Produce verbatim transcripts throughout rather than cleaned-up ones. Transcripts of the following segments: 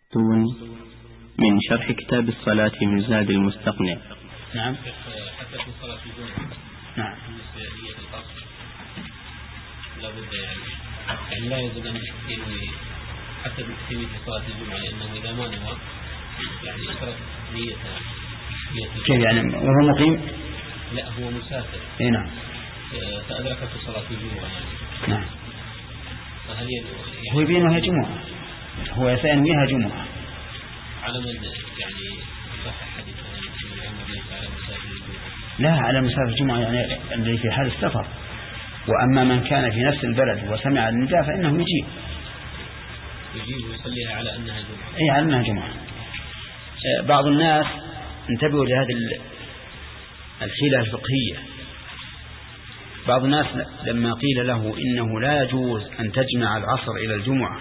من شرح كتاب الصلاة من زاد المستقنع. نعم. حتى في صلاة الجمعة. نعم. بالنسبة للقصر لا بد يعني يعني لا يجوز أن تنوي حتى بالتسمية في صلاة الجمعة، لأنه إذا ما نوى يعني اشترط نية نية كيف يعني وهو مقيم؟ لا هو مسافر. إيه نعم. فأدركت صلاة الجمعة يعني. نعم. فهل يعني هو يبينها جمعة، هو يسأنيها جمعة. على من يعني صح حديث الأمر ليس على مسافر الجمعة؟ لا، على مسافر الجمعة يعني الذي في حال السفر. وأما من كان في نفس البلد وسمع النداء فإنه يجيب يجيب ويصليها على أنها جمعة. أي على أنها جمعة. بعض الناس انتبهوا لهذه الحيلة الفقهية. بعض الناس لما قيل له إنه لا يجوز أن تجمع العصر إلى الجمعة،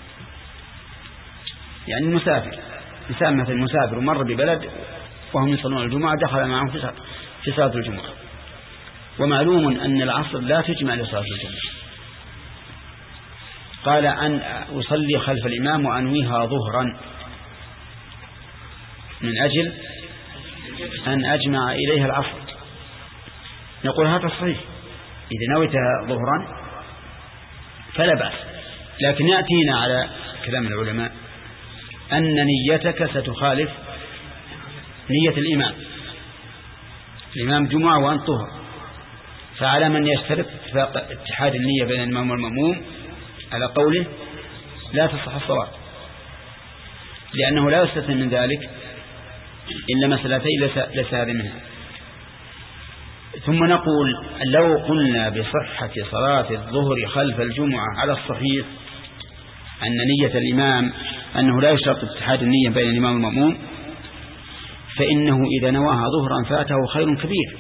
يعني المسافر إنسان مثل المسافر ومر ببلد وهم يصلون الجمعة دخل معهم في صلاة الجمعة، ومعلوم أن العصر لا تجمع لصلاة الجمعة، قال أن أصلي خلف الإمام وأنويها ظهرا من أجل أن أجمع إليها العصر. نقول هذا صحيح، إذا نويتها ظهرا فلا بأس، لكن يأتينا على كلام العلماء أن نيتك ستخالف نية الإمام. الإمام جمعة وأنت طهر، فعلى من يشترط اتحاد النية بين الإمام والمأموم على قوله لا تصح الصلاة، لأنه لا يستثنى من ذلك إلا مسألتين ليس هذه منها. ثم نقول لو قلنا بصحة صلاة الظهر خلف الجمعة على الصحيح أن نية الإمام أنه لا يشترط اتحاد النية بين الإمام والمأموم، فإنه إذا نواها ظهرا فاته خير كبير.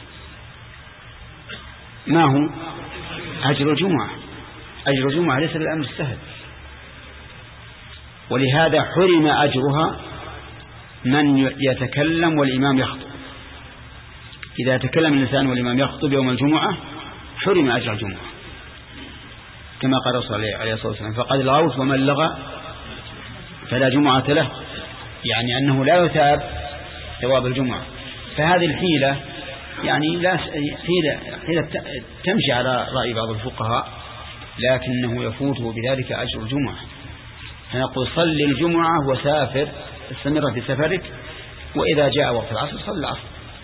ما هو أجر الجمعة؟ أجر الجمعة ليس بالأمر السهل، ولهذا حرم أجرها من يتكلم والإمام يخطب. إذا تكلم الإنسان والإمام يخطب يوم الجمعة حرم أجر الجمعة، كما قال رسول الله عليه الصلاة والسلام فقد لغوت ومن لغى فلا جمعة له، يعني أنه لا يثاب ثواب الجمعة. فهذه الحيلة يعني لا حيلة, حيلة تمشي على رأي بعض الفقهاء، لكنه يفوته بذلك أجر الجمعة. فنقول صل الجمعة وسافر، استمر في سفرك، وإذا جاء وقت العصر صل العصر.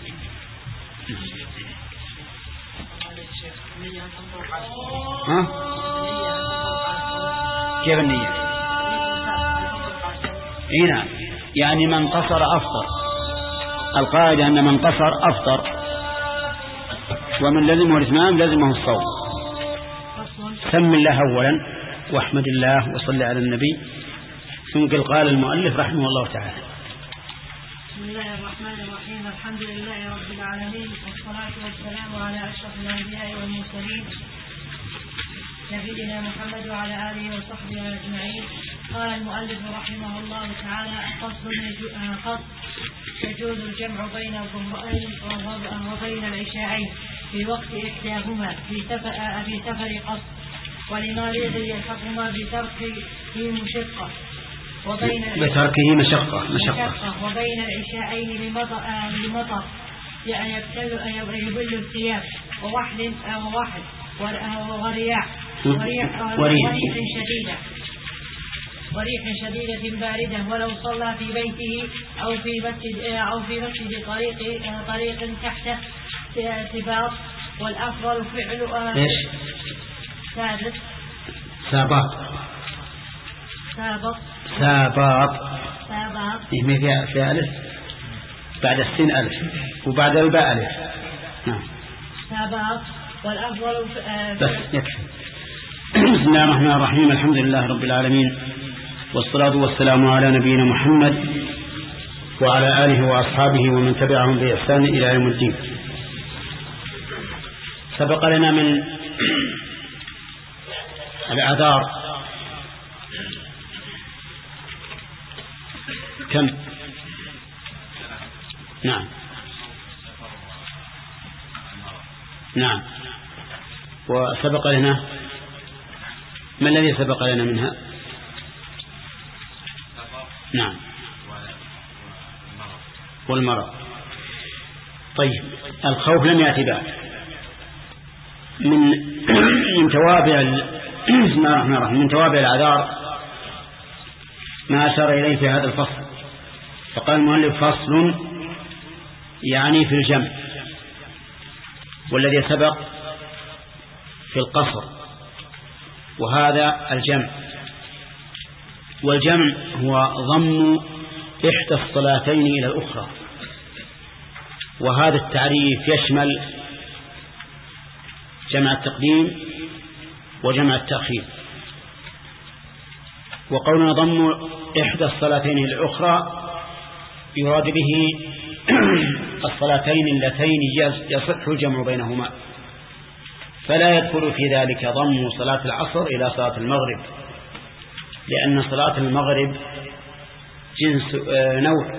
ها؟ كيف النية؟ إيه نعم، يعني من قصر أفطر. القاعدة أن من قصر أفطر، ومن لزمه الإتمام لزمه الصوم. سم الله أولا واحمد الله وصل على النبي. ثم قال المؤلف رحمه الله تعالى: بسم الله الرحمن الرحيم. الحمد لله رب العالمين، والصلاة والسلام على أشرف الأنبياء والمرسلين نبينا محمد وعلى آله وصحبه أجمعين. قال المؤلف رحمه الله تعالى: فصل يجوز الجمع بين الظهرين وبين العشاءين في وقت إحداهما في سفر في سفر قصر، ولمريض يلحقهما بتركه مشقة وبين بتركه مشقة مشقة وبين العشاءين لمطر يعني يبل الثياب ووحل ووحل ورياح وريح شديدة وريح شديدة باردة، ولو صلى في بيته أو في مسجد أو في مسجد طريق طريق تحت سباط. والأفضل فعل إيش؟ سادس سابط سابط سابط سابط إيه فيها فيها ألف بعد السين ألف وبعد الباء ألف. نعم سابط. والأفضل بس يكفي. بسم الله الرحمن الرحيم. الحمد لله رب العالمين، والصلاة والسلام على نبينا محمد وعلى آله وأصحابه ومن تبعهم بإحسان إلى يوم الدين. سبق لنا من الأعذار كم؟ نعم نعم. وسبق لنا ما الذي سبق لنا منها؟ والمرض. طيب الخوف لم يأتي بعد. من من توابع بسم الله الرحمن الرحيم من توابع الأعذار ما أشار إليه في هذا الفصل. فقال المؤلف فصل يعني في الجمع، والذي سبق في القصر، وهذا الجمع. والجمع هو ضم إحدى الصلاتين إلى الأخرى، وهذا التعريف يشمل جمع التقديم وجمع التأخير. وقولنا ضم إحدى الصلاتين إلى الأخرى يراد به الصلاتين اللتين يصح الجمع بينهما، فلا يدخل في ذلك ضم صلاة العصر إلى صلاة المغرب، لأن صلاة المغرب جنس نوع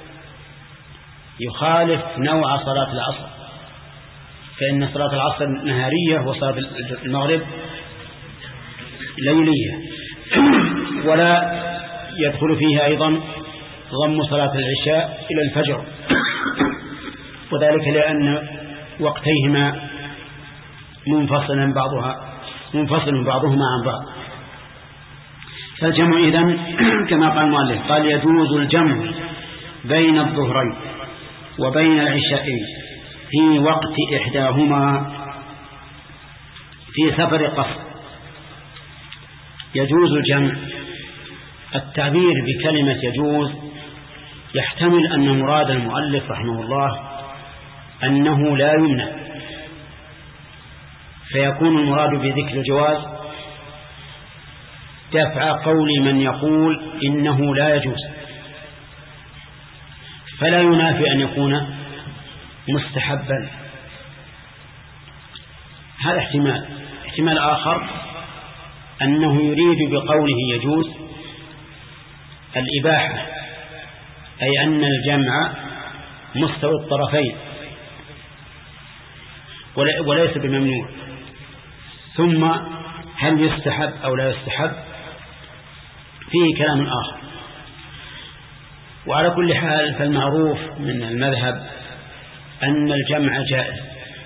يخالف نوع صلاة العصر، فإن صلاة العصر نهارية وصلاة المغرب ليلية. ولا يدخل فيها أيضا ضم صلاة العشاء إلى الفجر، وذلك لأن وقتيهما منفصل بعضها منفصل بعضهما عن بعض. فالجمع إذن كما قال المؤلف قال يجوز الجمع بين الظهرين وبين العشاءين في وقت إحداهما في سفر قصر. يجوز الجمع، التعبير بكلمة يجوز يحتمل أن مراد المؤلف رحمه الله أنه لا يمنع، فيكون المراد بذكر الجواز دفع قول من يقول إنه لا يجوز، فلا ينافي أن يكون مستحبا. هذا احتمال. احتمال آخر أنه يريد بقوله يجوز الإباحة، أي أن الجمع مستوى الطرفين وليس بممنوع. ثم هل يستحب أو لا يستحب فيه كلام آخر. وعلى كل حال فالمعروف من المذهب أن الجمع جائز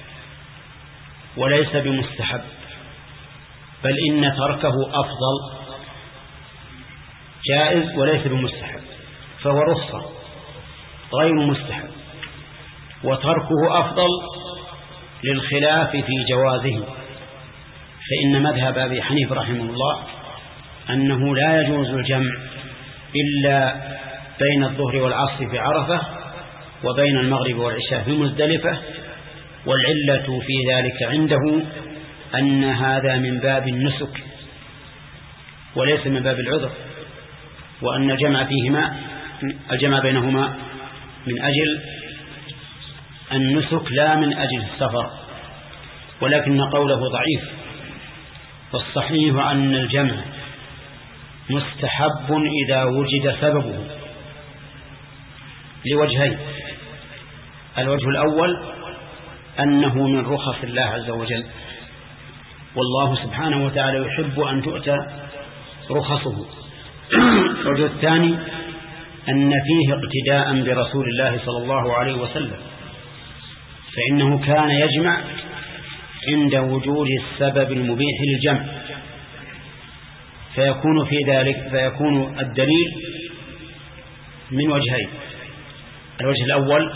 وليس بمستحب، بل إن تركه أفضل. جائز وليس بمستحب، فهو رخصة غير مستحب، وتركه أفضل للخلاف في جوازه. فإن مذهب أبي حنيفة رحمه الله أنه لا يجوز الجمع إلا بين الظهر والعصر في عرفة وبين المغرب والعشاء في مزدلفة، والعلة في ذلك عنده أن هذا من باب النسك وليس من باب العذر، وأن الجمع فيهما الجمع بينهما من أجل النسك لا من أجل السفر. ولكن قوله ضعيف، والصحيح أن الجمع مستحب إذا وجد سببه لوجهين. الوجه الأول أنه من رخص الله عز وجل، والله سبحانه وتعالى يحب أن تؤتى رخصه. الوجه الثاني أن فيه اقتداء برسول الله صلى الله عليه وسلم، فإنه كان يجمع عند وجود السبب المبيح للجمع، فيكون في ذلك فيكون الدليل من وجهين. الوجه الأول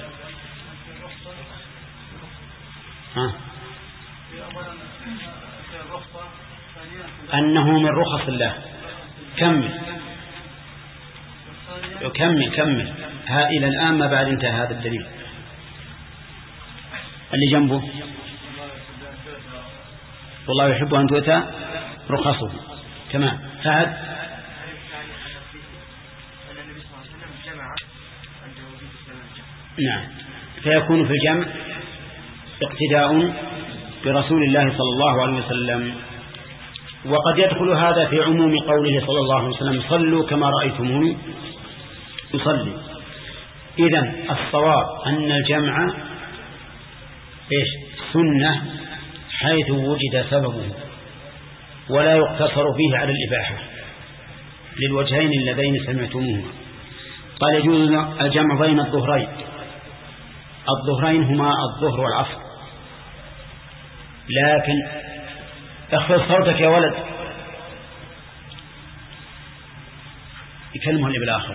ها أنه من رخص الله. كمل كمل كمل ها إلى الآن ما بعد انتهى هذا الدليل. اللي جنبه والله يحب أن تؤتى رخصه. تمام. فهد نعم، فيكون في الجمع اقتداء برسول الله صلى الله عليه وسلم. وقد يدخل هذا في عموم قوله صلى الله عليه وسلم صلوا كما رأيتموني يصلي. إذن الصواب أن الجمع إيش سنة حيث وجد سببه، ولا يقتصر فيه على الإباحة للوجهين اللذين سمعتموهما. قال يجوز الجمع بين الظهرين. الظهرين هما الظهر والعصر، لكن اخفض صوتك يا ولد، يكلمه اللي بالآخر.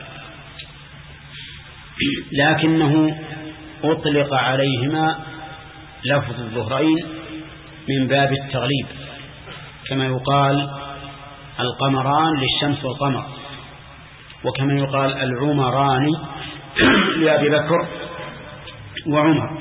لكنه أطلق عليهما لفظ الظهرين من باب التغليب، كما يقال القمران للشمس والقمر، وكما يقال العمران لأبي بكر وعمر.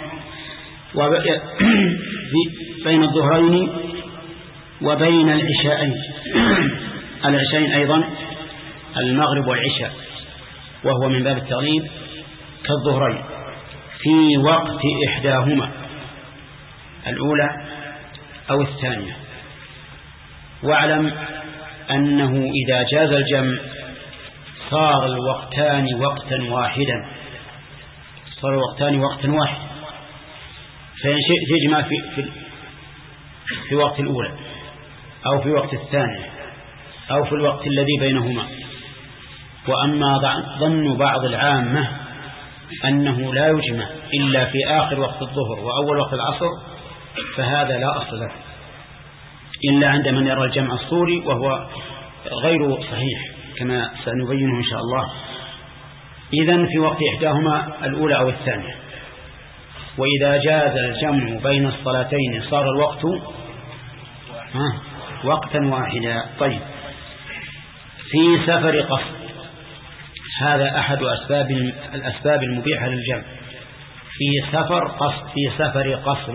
بين الظهرين وبين العشاءين، العشاءين أيضا المغرب والعشاء، وهو من باب التغليب كالظهرين في وقت إحداهما، الأولى أو الثانية. واعلم أنه إذا جاز الجمع صار الوقتان وقتا واحدا، صار الوقتان وقتا واحد. فإن شئت تجمع في, في, في وقت الأولى أو في وقت الثانية أو في الوقت الذي بينهما. وأما ظن بعض العامة أنه لا يجمع إلا في آخر وقت الظهر وأول وقت العصر، فهذا لا أصل له إلا عند من يرى الجمع الصوري، وهو غير صحيح كما سنبينه إن شاء الله. إذن في وقت إحداهما الأولى أو الثانية. وإذا جاز الجمع بين الصلاتين صار الوقت ها وقتا واحدا. طيب، في سفر قصر، هذا أحد أسباب الأسباب المبيحة للجمع. في سفر قصر في سفر قصر.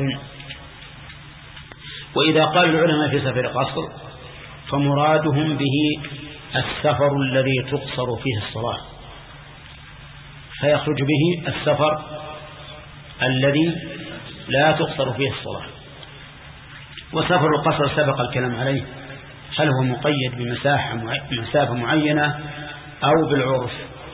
وإذا قال العلماء في سفر قصر فمرادهم به السفر الذي تقصر فيه الصلاة، فيخرج به السفر الذي لا تقصر فيه الصلاة. وسفر القصر سبق الكلام عليه، هل هو مقيد بمساحة مسافة معينة أو بالعرف.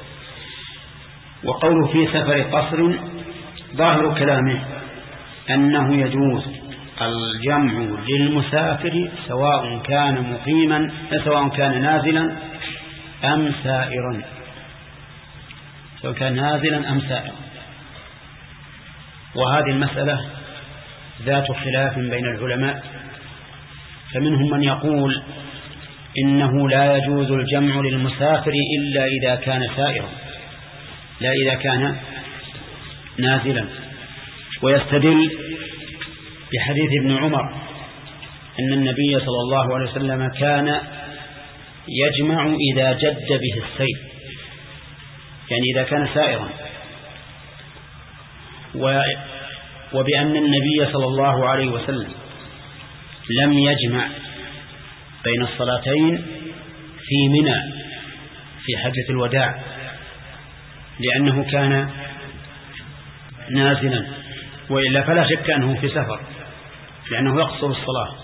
وقوله في سفر قصر ظاهر كلامه أنه يجوز الجمع للمسافر سواء كان مقيما سواء كان نازلا أم سائرا سواء كان نازلا أم سائرا. وهذه المسألة ذات خلاف بين العلماء، فمنهم من يقول إنه لا يجوز الجمع للمسافر إلا إذا كان سائرا لا إذا كان نازلا، ويستدل بحديث ابن عمر أن النبي صلى الله عليه وسلم كان يجمع إذا جد به السير، يعني إذا كان سائرا، وبأن النبي صلى الله عليه وسلم لم يجمع بين الصلاتين في منى في حجة الوداع لأنه كان نازلا، وإلا فلا شك أنه في سفر لأنه يقصر الصلاة.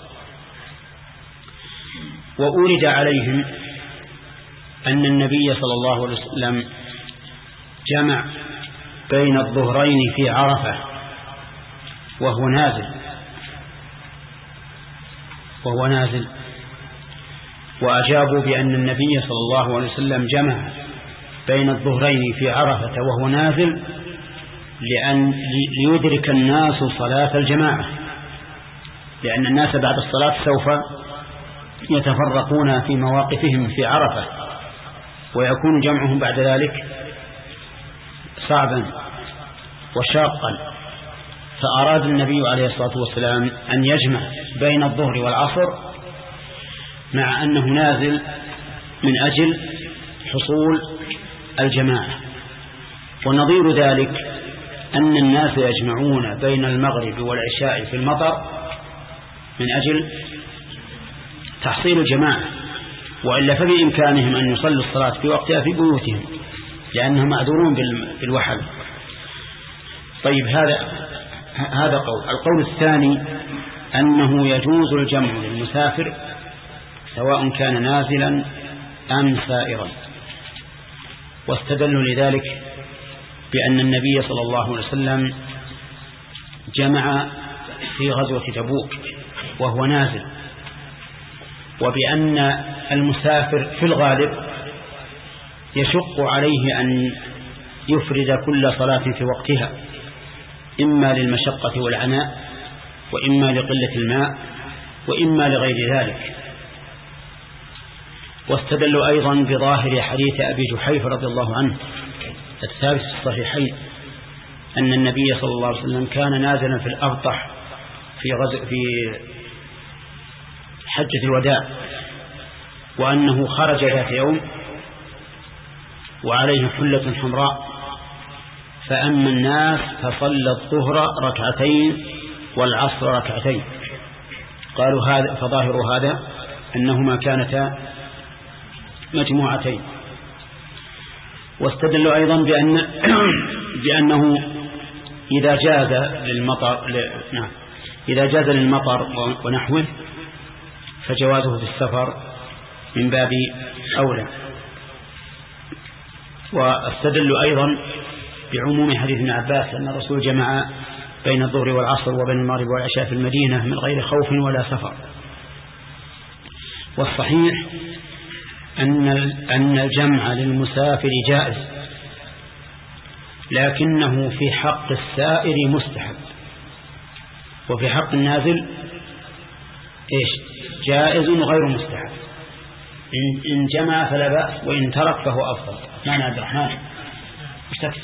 وأورد عليهم أن النبي صلى الله عليه وسلم جمع بين الظهرين في عرفة وهو نازل وهو نازل وأجابوا بأن النبي صلى الله عليه وسلم جمع بين الظهرين في عرفة وهو نازل لأن ليدرك الناس صلاة الجماعة، لأن الناس بعد الصلاة سوف يتفرقون في مواقفهم في عرفة، ويكون جمعهم بعد ذلك صعبا وشاقا. فأراد النبي عليه الصلاة والسلام أن يجمع بين الظهر والعصر مع أنه نازل من أجل حصول الجماعة. ونظير ذلك أن الناس يجمعون بين المغرب والعشاء في المطر من أجل تحصيل الجماعة، وإلا فبإمكانهم أن يصلوا الصلاة في وقتها في بيوتهم لأنهم معذورون بالوحل. طيب، هذا هذا قول. القول الثاني أنه يجوز الجمع للمسافر سواء كان نازلا أم سائرا، واستدلوا لذلك بأن النبي صلى الله عليه وسلم جمع في غزوة تبوك وهو نازل، وبأن المسافر في الغالب يشق عليه أن يفرد كل صلاة في وقتها، إما للمشقة والعناء، وإما لقلة الماء، وإما لغير ذلك. واستدلوا أيضا بظاهر حديث أبي جحيفة رضي الله عنه الثابت في الصحيحين أن النبي صلى الله عليه وسلم كان نازلا في الأبطح في غزو في حجة الوداع، وأنه خرج ذات يوم وعليه حلة حمراء، فأما الناس فصلى الظهر ركعتين والعصر ركعتين. قالوا هذا فظاهر هذا أنهما كانتا مجموعتين. واستدلوا أيضا بأن بأنه إذا جاز للمطر ل... نعم إذا جاز للمطر ونحوه فجوازه في السفر من باب أولى. واستدلوا أيضا بعموم حديث ابن عباس أن الرسول جمع بين الظهر والعصر وبين المغرب والعشاء في المدينة من غير خوف ولا سفر. والصحيح أن أن الجمع للمسافر جائز، لكنه في حق السائر مستحب، وفي حق النازل إيش جائز غير مستحب. إن جمع فلا بأس، وإن ترك فهو أفضل. معنى عبد الرحمن مش تكسب.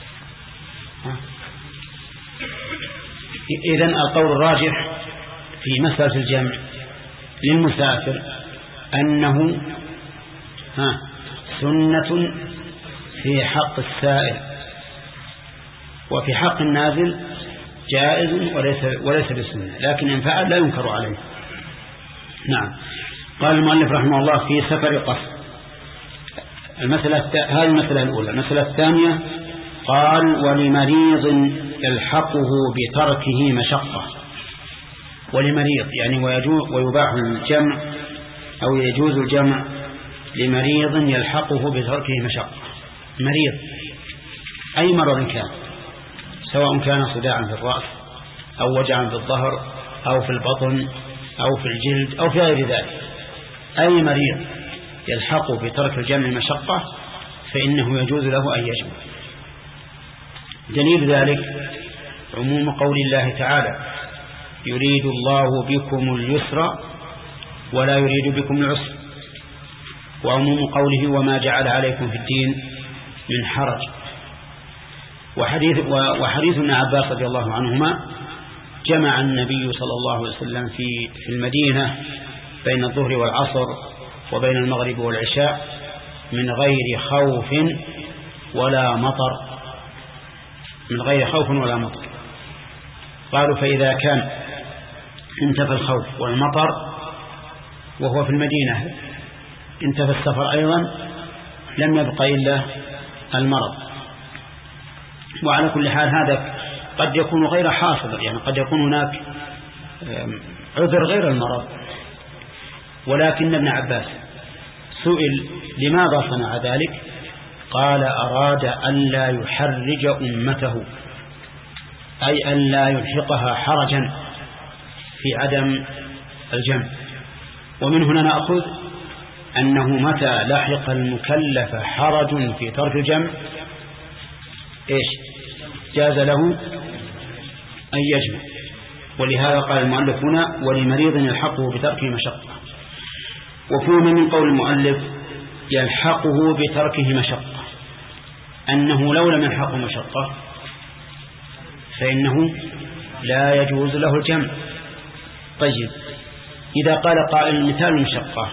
إذن القول الراجح في مسألة الجمع للمسافر أنه ها سنة في حق السائر، وفي حق النازل جائز وليس وليس بسنة، لكن إن فعل لا ينكر عليه. نعم. قال المؤلف رحمه الله في سفر قصر. المسألة هذه المسألة الأولى. المسألة الثانية قال ولمريض يلحقه بتركه مشقة. ولمريض يعني ويباح الجمع أو يجوز الجمع لمريض يلحقه بتركه مشقة. مريض أي مرض كان، سواء كان صداعا في الرأس أو وجعا في الظهر أو في البطن أو في الجلد أو في غير ذلك، أي مريض يلحقه بترك الجمع مشقة فإنه يجوز له أن يجمع. دليل ذلك عموم قول الله تعالى يريد الله بكم اليسر ولا يريد بكم العسر، وعموم قوله وما جعل عليكم في الدين من حرج. وحديث, وحديث ابن عباس رضي الله عنهما جمع النبي صلى الله عليه وسلم في, في المدينة بين الظهر والعصر وبين المغرب والعشاء من غير خوف ولا مطر من غير خوف ولا مطر. قالوا فإذا كان انتفى الخوف والمطر وهو في المدينة انتفى السفر أيضا لم يبقى إلا المرض. وعلى كل حال هذا قد يكون غير حاصل، يعني قد يكون هناك عذر غير المرض. ولكن ابن عباس سئل لماذا صنع ذلك، قال أراد أن لا يحرج أمته، أي أن لا يلحقها حرجا في عدم الجمع. ومن هنا نأخذ أنه متى لحق المكلف حرج في ترك الجمع إيش جاز له أن يجمع. ولهذا قال المؤلف هنا ولمريض يلحقه بتركه مشقة. وفهم من قول المؤلف يلحقه بتركه مشقة أنه لو لم يلحقه مشقة فإنه لا يجوز له الجمع. طيب إذا قال قائل مثال المشقة،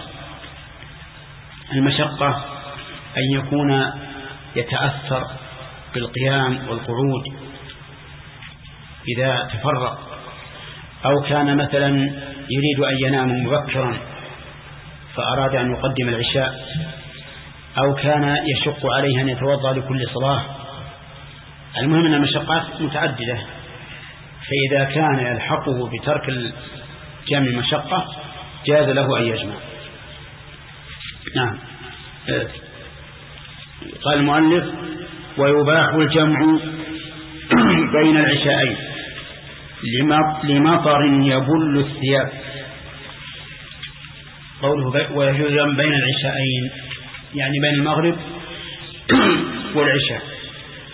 المشقة أن يكون يتأثر بالقيام والقعود إذا تفرق، أو كان مثلا يريد أن ينام مبكرا فأراد أن يقدم العشاء، أو كان يشق عليه أن يتوضأ لكل صلاة. المهم أن المشقات متعددة، فإذا كان يلحقه بترك الجمع مشقة جاز له أن يجمع. نعم. قال المؤلف ويباح الجمع بين العشاءين لمطر يبل الثياب. قوله ويجوز بين العشاءين يعني بين المغرب والعشاء.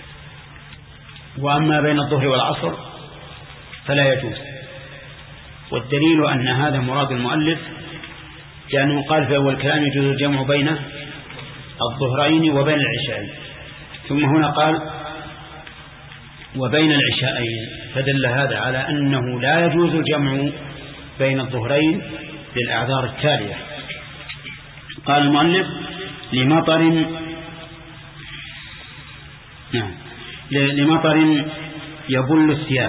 وأما بين الظهر والعصر فلا يجوز. والدليل أن هذا مراد المؤلف لأنه قال في أول كلام يجوز الجمع بين الظهرين وبين العشاءين، ثم هنا قال وبين العشاءين، فدل هذا على أنه لا يجوز الجمع بين الظهرين للأعذار التالية. قال المؤلف لمطر نعم لمطر يبل الثياب.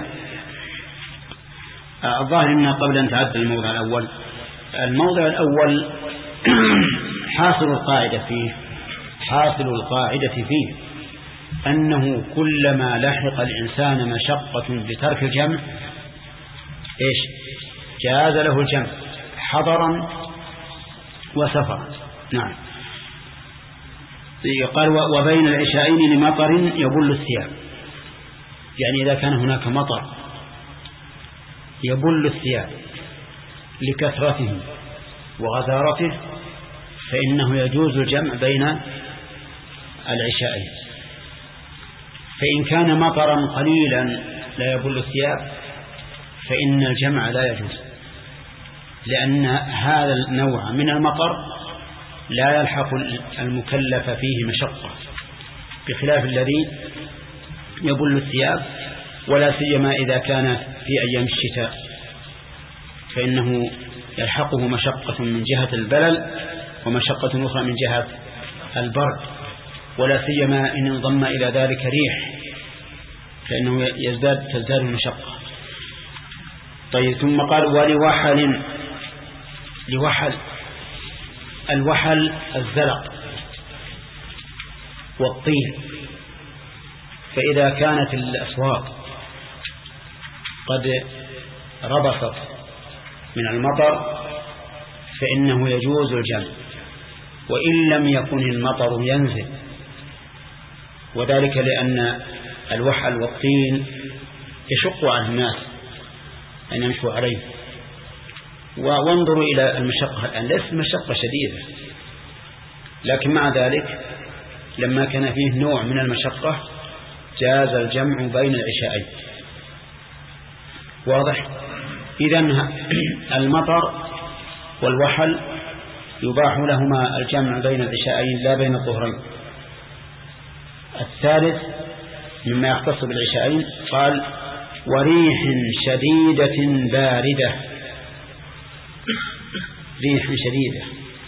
الظاهر أنه قبل أن تعدل الموضع الأول، الموضع الأول حاصل القاعدة فيه حاصل القاعدة فيه أنه كلما لحق الإنسان مشقة بترك الجمع إيش جاز له الجمع حضرا وسفرا. نعم. قال وبين العشاءين لمطر يبل الثياب، يعني إذا كان هناك مطر يبل الثياب لكثرته وغزارته فإنه يجوز الجمع بين العشاءين. فإن كان مطرا قليلا لا يبل الثياب فإن الجمع لا يجوز، لأن هذا النوع من المطر لا يلحق المكلف فيه مشقة، بخلاف الذي يبل الثياب، ولا سيما إذا كان في أيام الشتاء فإنه يلحقه مشقة من جهة البلل ومشقة أخرى من جهة البرد، ولا سيما إن انضم إلى ذلك ريح فإنه يزداد تزداد المشقة. طيب ثم قال ولوحل لوحل الوحل الزلق والطين، فإذا كانت الأسواق قد ربصت من المطر فإنه يجوز الجمع وإن لم يكن المطر ينزل، وذلك لأن الوحل والطين يشق على الناس أن يمشوا عليه. وانظروا إلى المشقة الآن، ليست مشقة شديدة، لكن مع ذلك لما كان فيه نوع من المشقة جاز الجمع بين العشاءين. واضح؟ إذن المطر والوحل يباح لهما الجمع بين العشاءين لا بين الظهرين. الثالث مما يختص بالعشاءين قال وريح شديدة باردة. ريح شديدة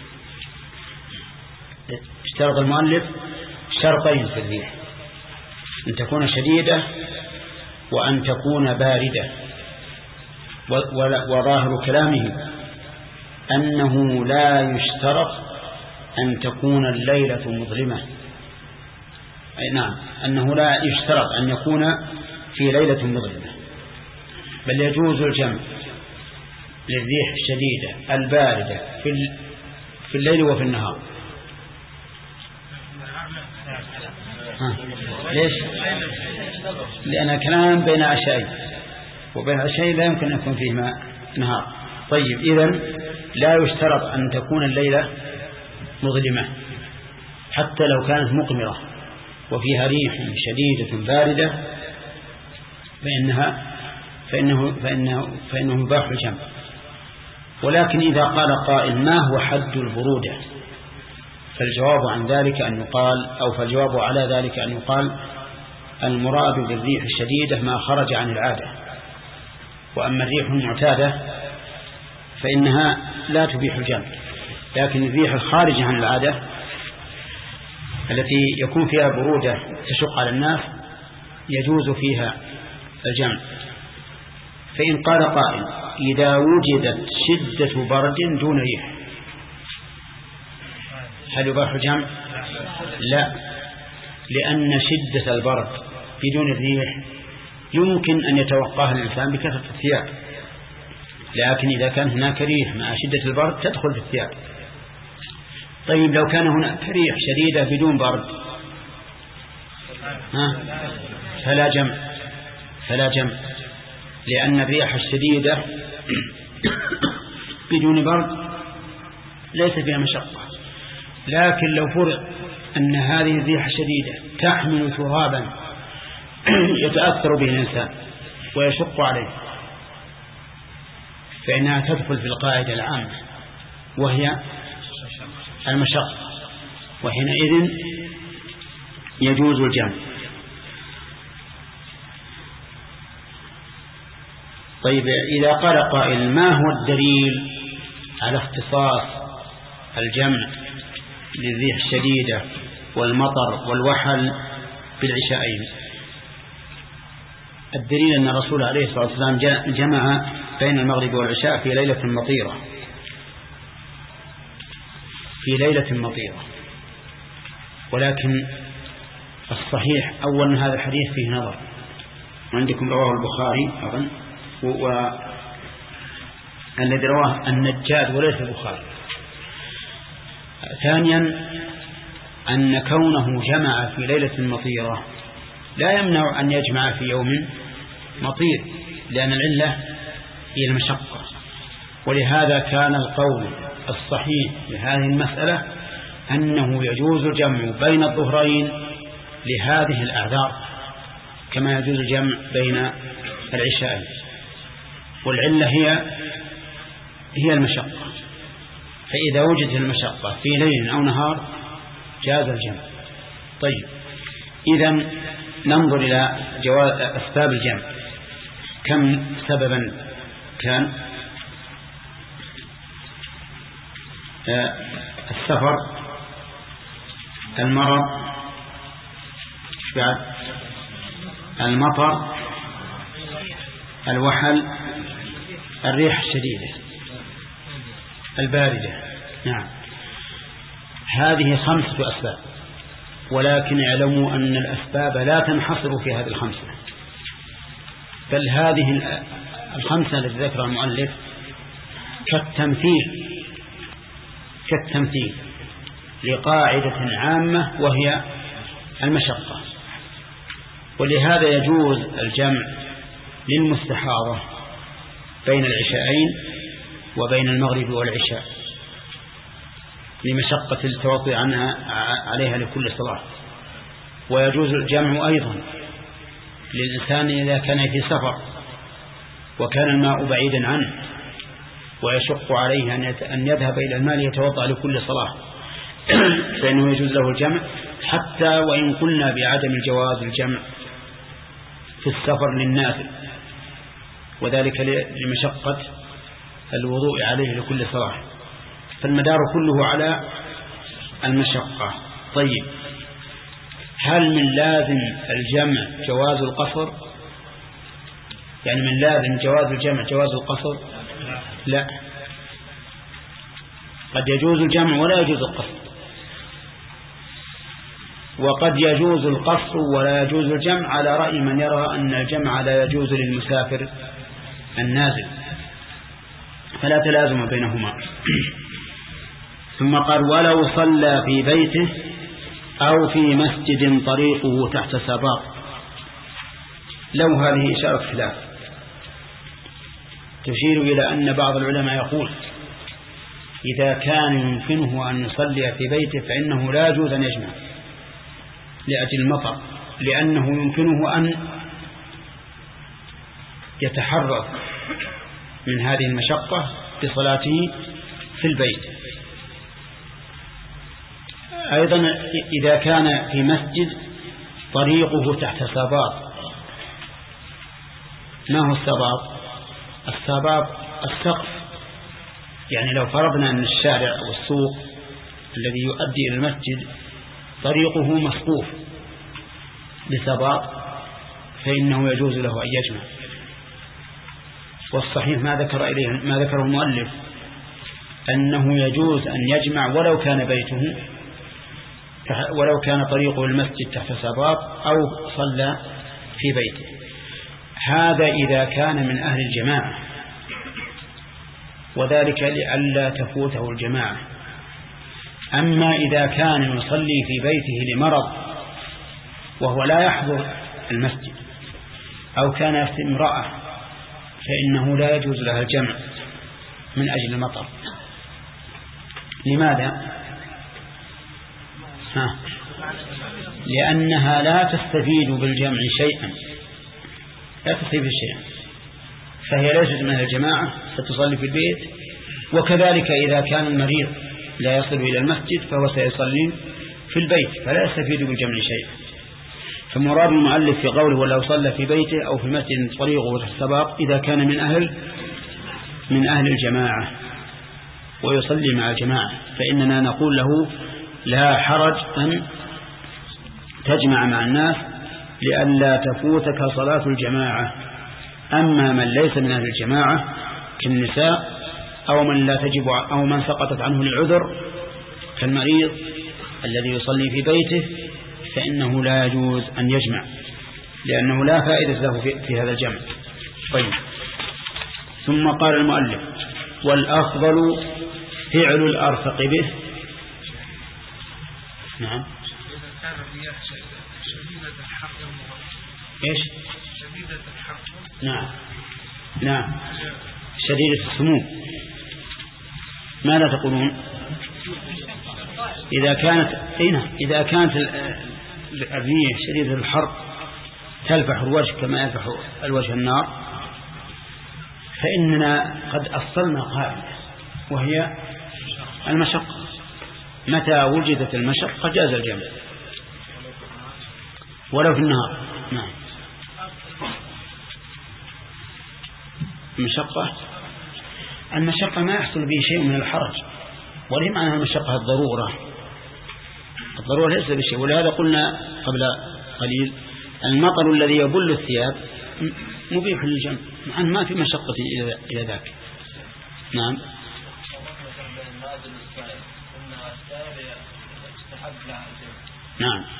اشترط المؤلف شرطين في الريح، أن تكون شديدة وأن تكون باردة، وظاهر كلامه أنه لا يشترط أن تكون الليلة مظلمة. أي نعم، أنه لا يشترط أن يكون في ليلة مظلمة، بل يجوز الجمع للريح الشديدة الباردة في الليل وفي النهار. ها. ليش؟ لأن كلام بين عشاءين، وبين عشاءين لا يمكن أن يكون فيه نهار. طيب إذن لا يشترط أن تكون الليلة مظلمة حتى لو كانت مقمرة وفيها ريح شديدة باردة فإنها فإنه فإنه فإنه يباح الجمع. ولكن إذا قال قائل ما هو حد البرودة، فالجواب عن ذلك أن يقال أو فالجواب على ذلك أن يقال المراد بالريح الشديدة ما خرج عن العادة، وأما الريح المعتادة فإنها لا تبيح الجمع. لكن الريح الخارج عن العادة التي يكون فيها برودة تشق على الناس يجوز فيها الجمع. فإن قال قائل إذا وجدت شدة برد دون ريح هل يباح الجمع؟ لا، لأن شدة البرد بدون الريح يمكن أن يتوقاها الإنسان بكثرة الثياب، لكن إذا كان هناك ريح مع شدة البرد تدخل في الثياب. طيب لو كان هناك ريح شديدة بدون برد ها فلا جمع فلا جمع لأن الريح الشديدة بدون برد ليس فيها مشقة. لكن لو فرض أن هذه الريح الشديدة تحمل ترابا يتأثر به الإنسان ويشق عليه فإنها تدخل في القاعدة العامة وهي المشقة، وحينئذ يجوز الجمع. طيب إذا قال قائل ما هو الدليل على اختصاص الجمع للريح الشديدة والمطر والوحل بالعشاءين؟ الدليل أن الرسول عليه الصلاة والسلام جمع بين المغرب والعشاء في ليلة مطيرة في ليلة مطيرة ولكن الصحيح أولا هذا الحديث فيه نظر، عندكم رواه البخاري أظن والذي رواه النجاد وليس البخاري. ثانيا أن كونه جمع في ليلة مطيرة لا يمنع أن يجمع في يوم مطير، لأن العلة هي المشقة، ولهذا كان القول الصحيح لهذه المسألة أنه يجوز الجمع بين الظهرين لهذه الأعذار كما يجوز الجمع بين العشاء، والعلة هي هي المشقة. فإذا وجدت المشقة في ليل أو نهار جاز الجمع. طيب إذن ننظر إلى جواز أسباب الجمع. كم سببا كان؟ آه السفر، المرض، بعد المطر، الوحل، الريح الشديدة، الباردة. نعم، هذه خمسة أسباب، ولكن اعلموا أن الأسباب لا تنحصر في هذه الخمسة، بل هذه الخمسة التي ذكرها المؤلف كالتمثيل كالتمثيل لقاعدة عامة وهي المشقة. ولهذا يجوز الجمع للمستحاضة بين العشاءين وبين المغرب والعشاء لمشقة التوضؤ عنها عليها لكل صلاة. ويجوز الجمع أيضا للإنسان إذا كان في سفر وكان الماء بعيدا عنه ويشق عليه أن يذهب إلى الماء ليتوضأ لكل صلاة فإنه يجوز له الجمع، حتى وإن قلنا بعدم الجواز الجمع في السفر للنافل، وذلك لمشقة الوضوء عليه لكل صلاة، فالمدار كله على المشقة. طيب، هل من لازم الجمع جواز القصر؟ يعني من لازم جواز الجمع جواز القصر؟ لا، قد يجوز الجمع ولا يجوز القصر، وقد يجوز القصر ولا يجوز الجمع على رأي من يرى أن الجمع لا يجوز للمسافر النازل، فلا تلازم بينهما. ثم قال ولو صلى في بيته أو في مسجد طريقه تحت ساباق. لو هذه إشارة خلاف تشير إلى أن بعض العلماء يقول إذا كان يمكنه أن يصلي في بيته فإنه لا يجوز أن يجمع لأجل المطر، لأنه يمكنه أن يتحرر من هذه المشقة بصلاته في البيت. أيضا إذا كان في مسجد طريقه تحت ساباق. ما هو الساباق؟ الساباق السقف، يعني لو فرضنا أن الشارع أو السوق الذي يؤدي إلى المسجد طريقه مسقوف بساباق فإنه يجوز له أن يجمع. والصحيح ما ذكر إليه ما ذكره المؤلف أنه يجوز أن يجمع ولو كان بيته ولو كان طريقه المسجد تحت ساباق أو صلى في بيته. هذا إذا كان من أهل الجماعة، وذلك لئلا تفوته الجماعة. أما إذا كان يصلي في بيته لمرض وهو لا يحضر المسجد أو كان يفتي امرأة فإنه لا يجوز لها الجمع من أجل المطر. لماذا؟ ها لأنها لا تستفيد بالجمع شيئا، لا تستفيد شيئا، فهي ليست من الجماعة، ستصلي في البيت. وكذلك إذا كان المريض لا يصل إلى المسجد فهو سيصلي في البيت، فلا يستفيد بالجمع شيئا. فمراد المؤلف في قوله ولو صلى في بيته أو في مسجد طريقه السباق إذا كان من أهل من أهل الجماعة ويصلي مع الجماعة، فإننا نقول له لا حرج أن تجمع مع الناس لئلا تفوتك صلاة الجماعة. أما من ليس من أهل الجماعة كالنساء أو من لا تجب أو من سقطت عنه العذر كالمريض الذي يصلي في بيته فإنه لا يجوز أن يجمع، لأنه لا فائدة له في, في هذا الجمع. طيب، ثم قال المؤلف والأفضل فعل الأرفق به. نعم. إيش؟ نعم نعم شديدة السموم. ماذا تقولون إذا كانت إيه؟ إذا كانت الريح شديدة الحر تلفح الوجه كما يلفح الوجه النار، فإننا قد أصلنا قاعدة وهي المشقة. متى وجدت المشقة جاز الجمع ولو في النهار. نعم. المشقة المشقة ما يحصل به شيء من الحرج، وليه معنى المشقة الضرورة. الضرورة ليس بشيء، ولهذا قلنا قبل قليل المطر الذي يبل الثياب مبيح للجمع، مع ما في مشقة إلى ذاك. نعم. نعم.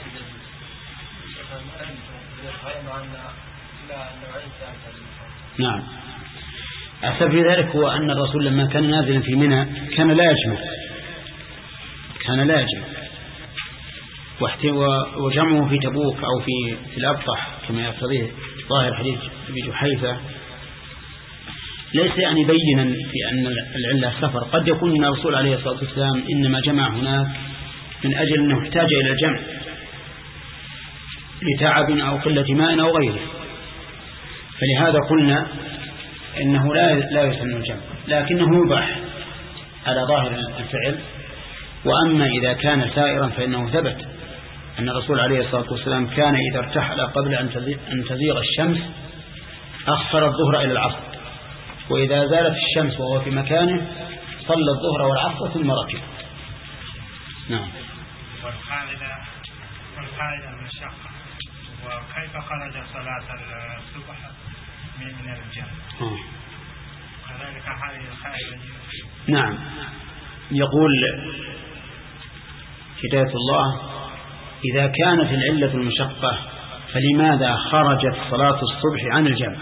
نعم. السبب في ذلك هو أن الرسول لما كان نازلا في منى كان لا يجمع كان لا يجمع وجمعه في تبوك أو في في الأبطح كما يقتضيه ظاهر حديث أبي جحيفة ليس يعني بينا في أن العلة سفر. قد يكون الرسول عليه الصلاة والسلام إنما جمع هناك من أجل أنه احتاج إلى الجمع لتعب أو قلة ماء أو غيره، فلهذا قلنا إنه لا لا يسن الجمع، لكنه يباح على ظاهر الفعل. وأما إذا كان سائرا فإنه ثبت أن الرسول عليه الصلاة والسلام كان إذا ارتحل قبل أن تزيغ الشمس أخر الظهر إلى العصر، وإذا زالت الشمس وهو في مكانه صلى الظهر والعصر ثم ركب. نعم. والقاعدة والقاعدة المشقة، وكيف خرج صلاة الصبح من الجمع كذلك هذه القاعدة. نعم. يقول هداية الله إذا كانت العلة المشقة فلماذا خرجت صلاة الصبح عن الجمع؟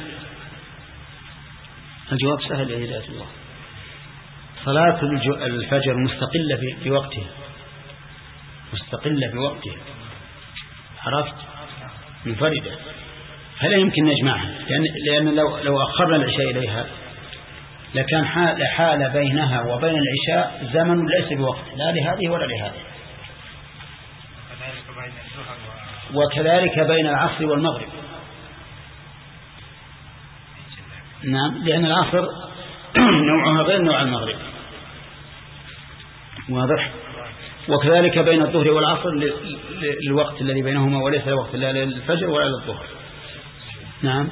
الجواب سهل يا هداية الله. صلاة الفجر مستقلة في وقتها مستقلة في وقتها عرفت منفردة، فلا يمكن نجمعها، لأن, لأن لو, لو أخرنا العشاء إليها لكان حال, حال بينها وبين العشاء زمن ليس بوقت لا لهذه ولا لهذه. وكذلك بين العصر والمغرب. نعم، لأن العصر نوعها غير نوع المغرب، واضح. وكذلك بين الظهر والعصر للوقت الذي بينهما، وليس الوقت لا للفجر ولا للظهر. نعم.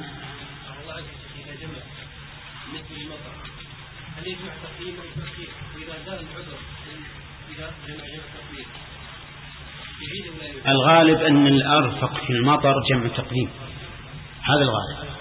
الغالب أن الأرفق في المطر جمع تقديم، هذا الغالب.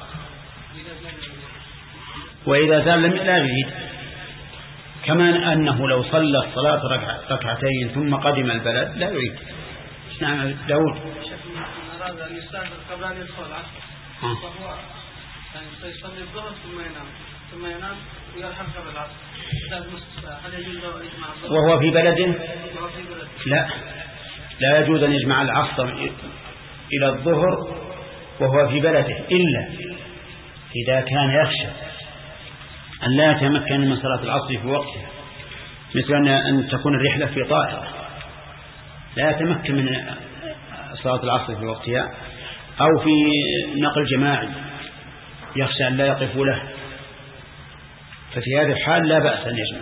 وإذا زال لم لا يعيد، كما أنه لو صلى الصلاة ركعتين ثم قدم البلد لا يعيد. نعم داود. هذا يستهدف قبل أن يدخل العصر فهو يصلي الظهر ثم ينام ثم ينام ويرحل قبل العصر، هل يجوز له يجمع الظهر وهو في بلد؟ لا لا يجوز أن يجمع العصر إلى الظهر وهو في بلده، إلا إذا كان يخشى أن لا يتمكن من صلاة العصر في وقتها، مثل أن تكون الرحلة في طائرة لا يتمكن من صلاة العصر في وقتها، أو في نقل جماعي يخشى أن لا يقفوا له، ففي هذه الحال لا بأس أن يجمع.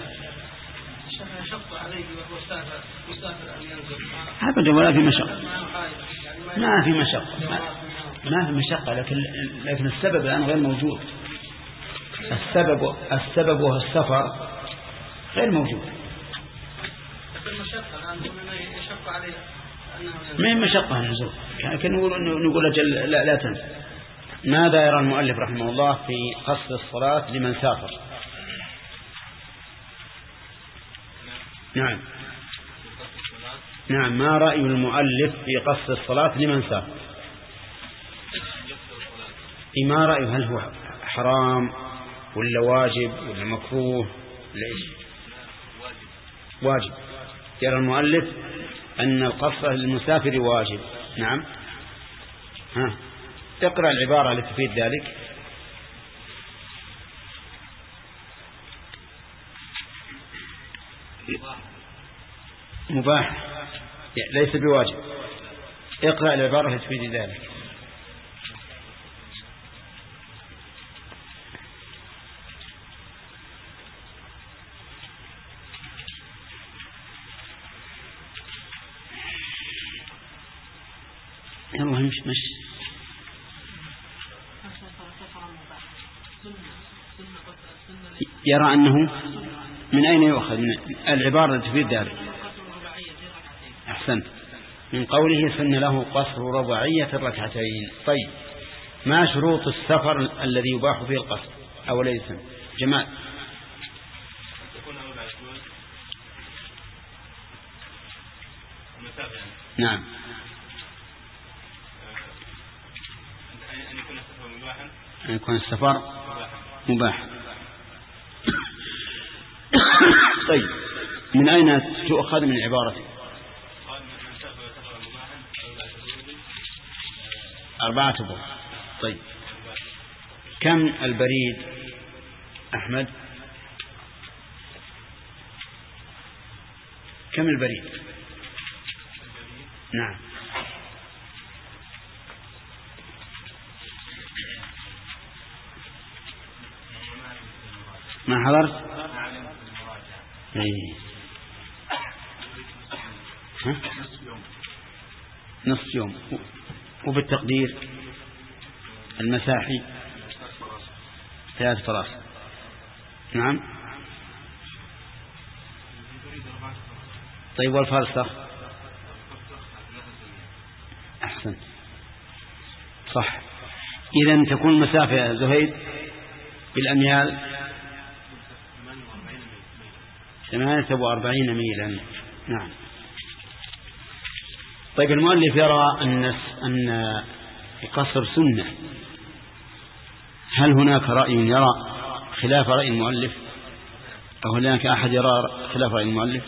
أبدا ولا في مشقة، ما في مشقة، ما في مشقة، لكن لكن السبب الآن غير موجود. السبب السبب وهو السفر غير موجود. ما هي مشقة النزول، لكن نقول نقول أجل لا, لا تنسى. ماذا يرى المؤلف رحمه الله في قصر الصلاة لمن سافر؟ نعم نعم ما رأي المؤلف في قصر الصلاة لمن سافر؟ ما رأيه؟ هل هو حرام ولا واجب ولا مكروه ولا إيش؟ واجب. يرى المؤلف أن القصر للمسافر واجب. نعم. ها اقرأ العبارة التي تفيد ذلك. مباح ليس بواجب. اقرأ العبارة التي تفيد ذلك. يلا مش مش يرى أنه من أين يؤخذ؟ من العبارة التي تفيد ذلك. أحسنت. من قوله سن له قصر رباعية الركعتين. طيب ما شروط السفر الذي يباح فيه القصر أو ليس؟ جمال. نعم. أن يكون السفر مباح. طيب من أين تؤخذ من عبارته؟ أربعة أبواب. طيب كم البريد أحمد؟ كم البريد؟ نعم. ما حضرت؟ ايه ها؟ نصف يوم. وبالتقدير المساحي ثلاث فراس. نعم. طيب والفرسخ؟ أحسن صح. إذن تكون المسافة يا زهيد بالأميال ثمانية وأربعين ميلا. نعم. طيب المؤلف يرى أن أن قصر سنة. هل هناك رأي يرى خلاف رأي المؤلف، أو هناك أحد يرى خلاف رأي المؤلف؟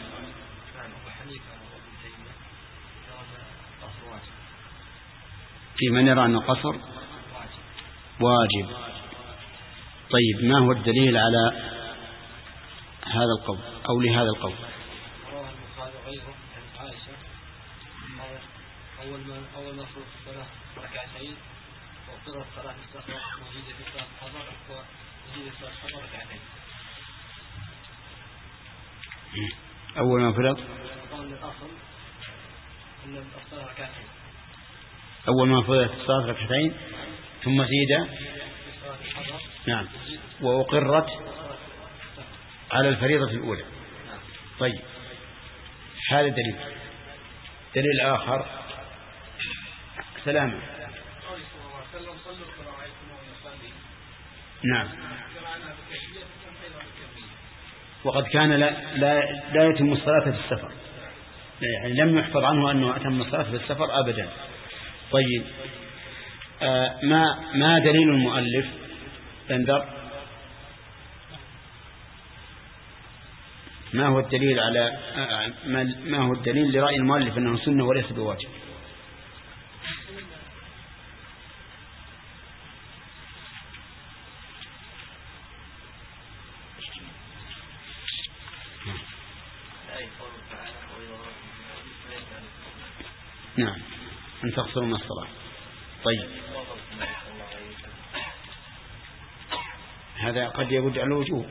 في من يرى أن القصر واجب. طيب ما هو الدليل على هذا القول أو لهذا القول؟ أول ما أول ما فرض الصلاة ركعتين، وفرض صلاة السفر وزيد في صلاة الحضر وزيد في صلاة الحضر ركعتين. أول ما فرض قال الأصل أن الصلاة ركعتين. أول ما فرض الصلاة ركعتين ثم زيد. نعم. وأقرت على الفريضة الأولى. طيب هذا دليل. دليل آخر سلامة. نعم. وقد كان لا لا, لا يتم الصلاة في السفر، يعني لم يحفظ عنه أنه أتم الصلاة في السفر أبدا. طيب آه ما ما دليل المؤلف؟ انظر ما هو الدليل على آه ما هو الدليل لرأي المؤلف أنه سنة وليس بواجب؟ نعم أن تقصروا من الصلاة. طيب هذا قد يرد على الوجوب.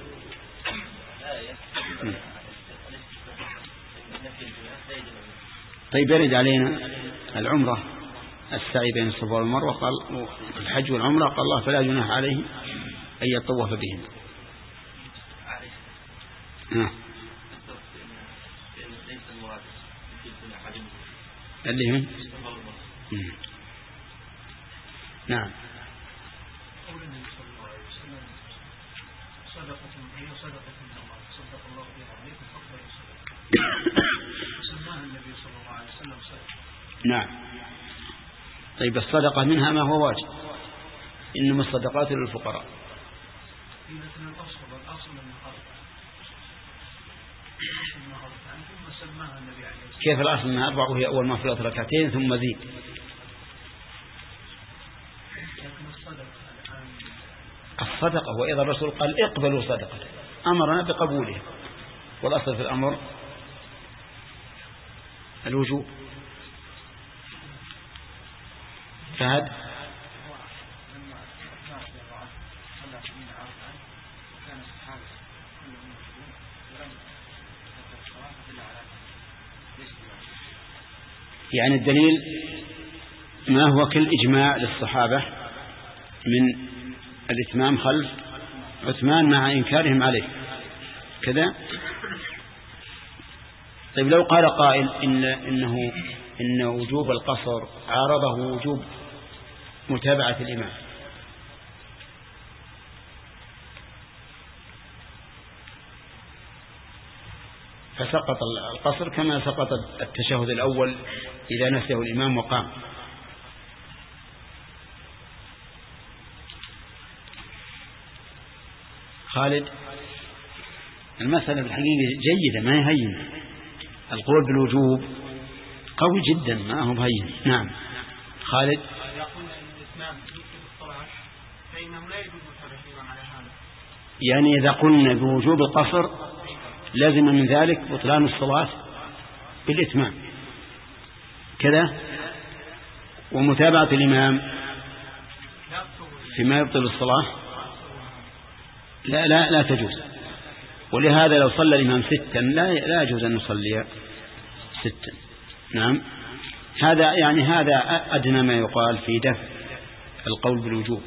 طيب يرد علينا العمرة السعي بين الصفا والمروة، قال الحج والعمرة قال الله فلا جناح عليه أن يطوف بهم. نعم اللي هم نعم قول النبي صلى الله عليه وسلم صدقة هي صدقة من الله صدق الله بها عليكم فقبل صدقة سماها النبي صلى الله عليه وسلم صدقة. نعم. طيب الصدقة منها ما هو واجب، إنما الصدقات للفقراء. مثل الأصل والأصل النهار النهار ثم سماها النبي عليه الصلاة والسلام. كيف الأصل أنها أربع وهي أول ما فرضت ركعتين ثم زيد؟ الصدقة وإذا الرسول قال اقبلوا صدقة أمرنا بقبولها، والأصل في الأمر الوجوب. فهد يعني الدليل ما هو كالإجماع للصحابة من الإتمام خلف عثمان مع إنكارهم عليه كذا. طيب لو قال قائل إن إنه إن وجوب القصر عارضه وجوب متابعة الإمام، فسقط القصر كما سقط التشهد الأول إذا نسيه الإمام وقام. خالد المسألة بالحقيقة جيدة ما هي هينة، القول بالوجوب قوي جدا ما هو هين. نعم خالد. يعني إذا قلنا بوجوب القصر لازم من ذلك بطلان الصلاة بالإتمام كذا، ومتابعة الإمام فيما يبطل الصلاة لا لا لا تجوز. ولهذا لو صلى الإمام ستا لا لا يجوز أن نصلي ستا. نعم هذا يعني هذا أدنى ما يقال في دفع القول بالوجوب،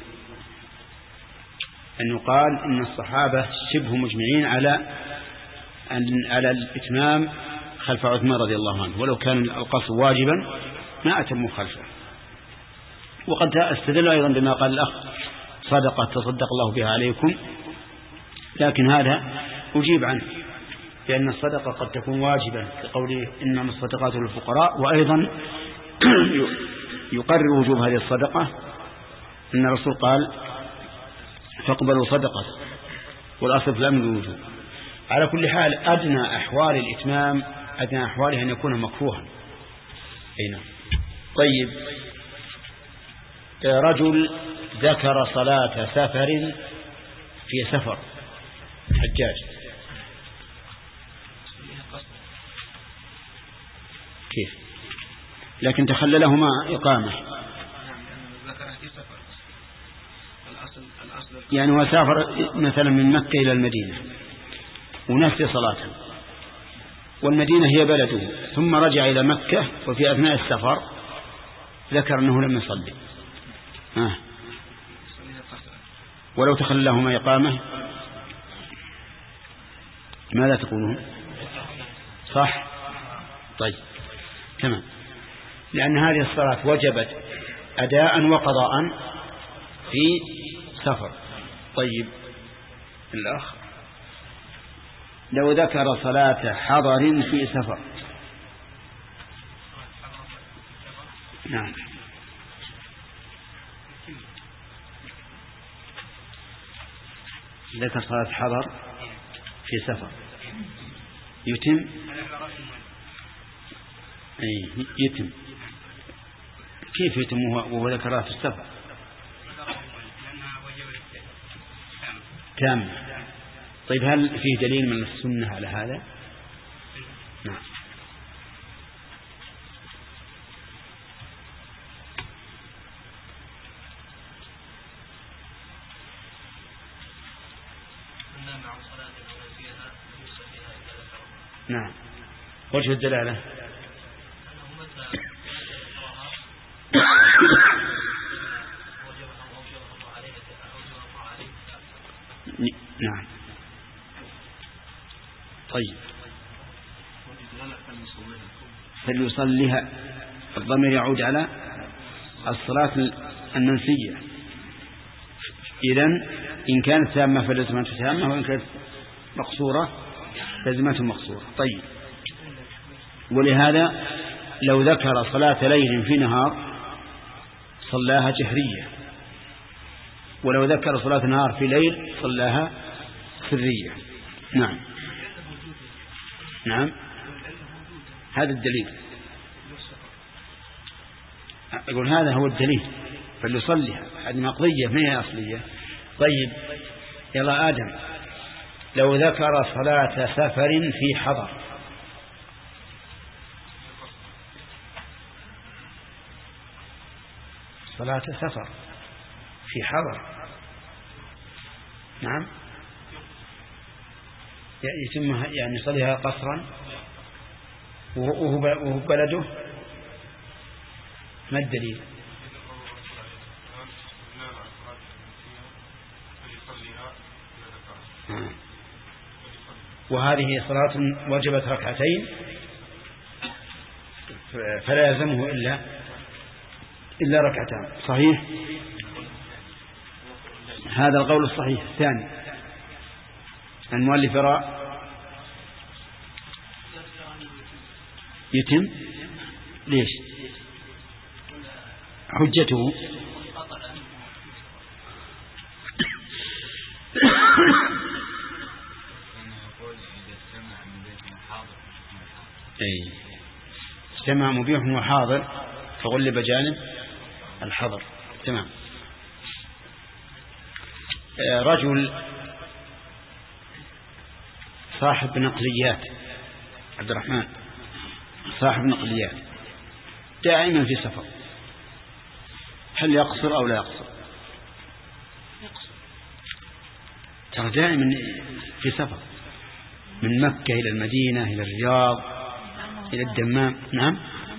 أن يقال إن الصحابة شبه مجمعين على أن على الإتمام خلف عثمان رضي الله عنه، ولو كان القصر واجبا ما أتموا خلفه. وقد استدل أيضا بما قال الأخ صدقة تصدق الله بها عليكم، لكن هذا أجيب عنه لأن الصدقة قد تكون واجبا كقوله إنما الصدقات للفقراء، وأيضا يقرر وجوب هذه الصدقة أن الرسول قال فاقبلوا صدقة، والأصل في الأمر الوجوب. على كل حال أدنى أحوال الإتمام أدنى أحواله أن يكون مكروها. أين طيب رجل ذكر صلاة سفر في سفر حجاج كيف، لكن تخللهما إقامة يعني هو سافر مثلا من مكة إلى المدينة ونسي صلاة، والمدينة هي بلده، ثم رجع إلى مكة وفي أثناء السفر ذكر أنه لم يصلي آه. ولو تخللهما إقامة ماذا تقولون؟ صح. طيب تمام، لأن هذه الصلاة وجبت أداء وقضاء في سفر. طيب الأخ لو ذكر صلاة حضر في سفر. نعم ذكر صلاة حضر في سفر يتم أي يتم كيف يتم وهو ذكرها في السفر تام. طيب هل فيه دليل من السنة على هذا؟ نعم نعم. وجه الدلالة نعم. طيب فليصليها، الضمير يعود على الصلاة المنسية. إذن إن كانت تامة فلزمته تامة، وإن كانت مقصورة لزمته مقصورة. طيب ولهذا لو ذكر صلاة ليل في نهار صلاها جهرية، ولو ذكر صلاة نهار في ليل صلاها سرية. نعم نعم هذا الدليل، أقول هذا هو الدليل فليصليها، هذه مقضية ما هي أصلية. طيب يلا آدم، لو ذكر صلاة سفر في حضر صلاة سفر في حضر نعم يتم يعني يصليها قصرا وهو بلده، ما الدليل؟ وهذه صلاة وجبت ركعتين فلا يلزمه إلا إلا ركعتان. صحيح، هذا القول الصحيح. الثاني المؤلف يرى يتم، ليش؟ حجته أي اجتمع مبيح وحاضر فغلب جانب الحضر. تمام. رجل صاحب نقليات، عبد الرحمن صاحب نقليات دائما في سفر، هل يقصر أو لا يقصر؟ ترى دائما في سفر من مكة إلى المدينة إلى الرياض إلى الدمام. نعم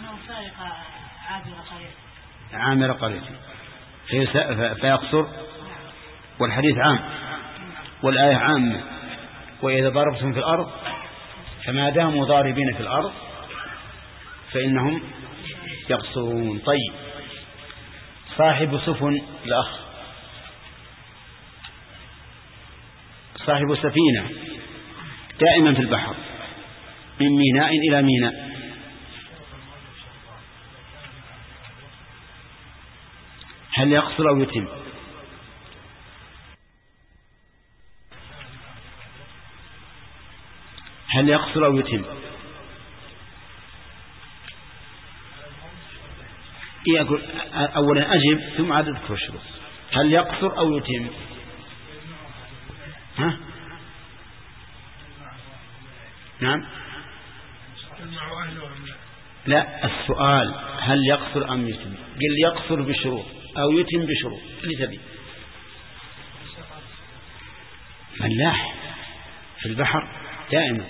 عامر قرية فيقصر، والحديث عام والآية عامة، وإذا ضربتم في الأرض فما داموا ضاربين في الأرض فإنهم يقصرون. طيب صاحب سفن الأخ، صاحب سفينة دائما في البحر من ميناء إلى ميناء، هل يقصر أو يتم؟ هل يقصر أو يتم؟ يقول أولا أجب ثم عاد اذكر الشروط. هل يقصر أو يتم؟ ها؟ نعم لا، السؤال هل يقصر أم يتم؟ قل يقصر بشروط أو يتم بشروط اللي تبي. ملاح في البحر دائما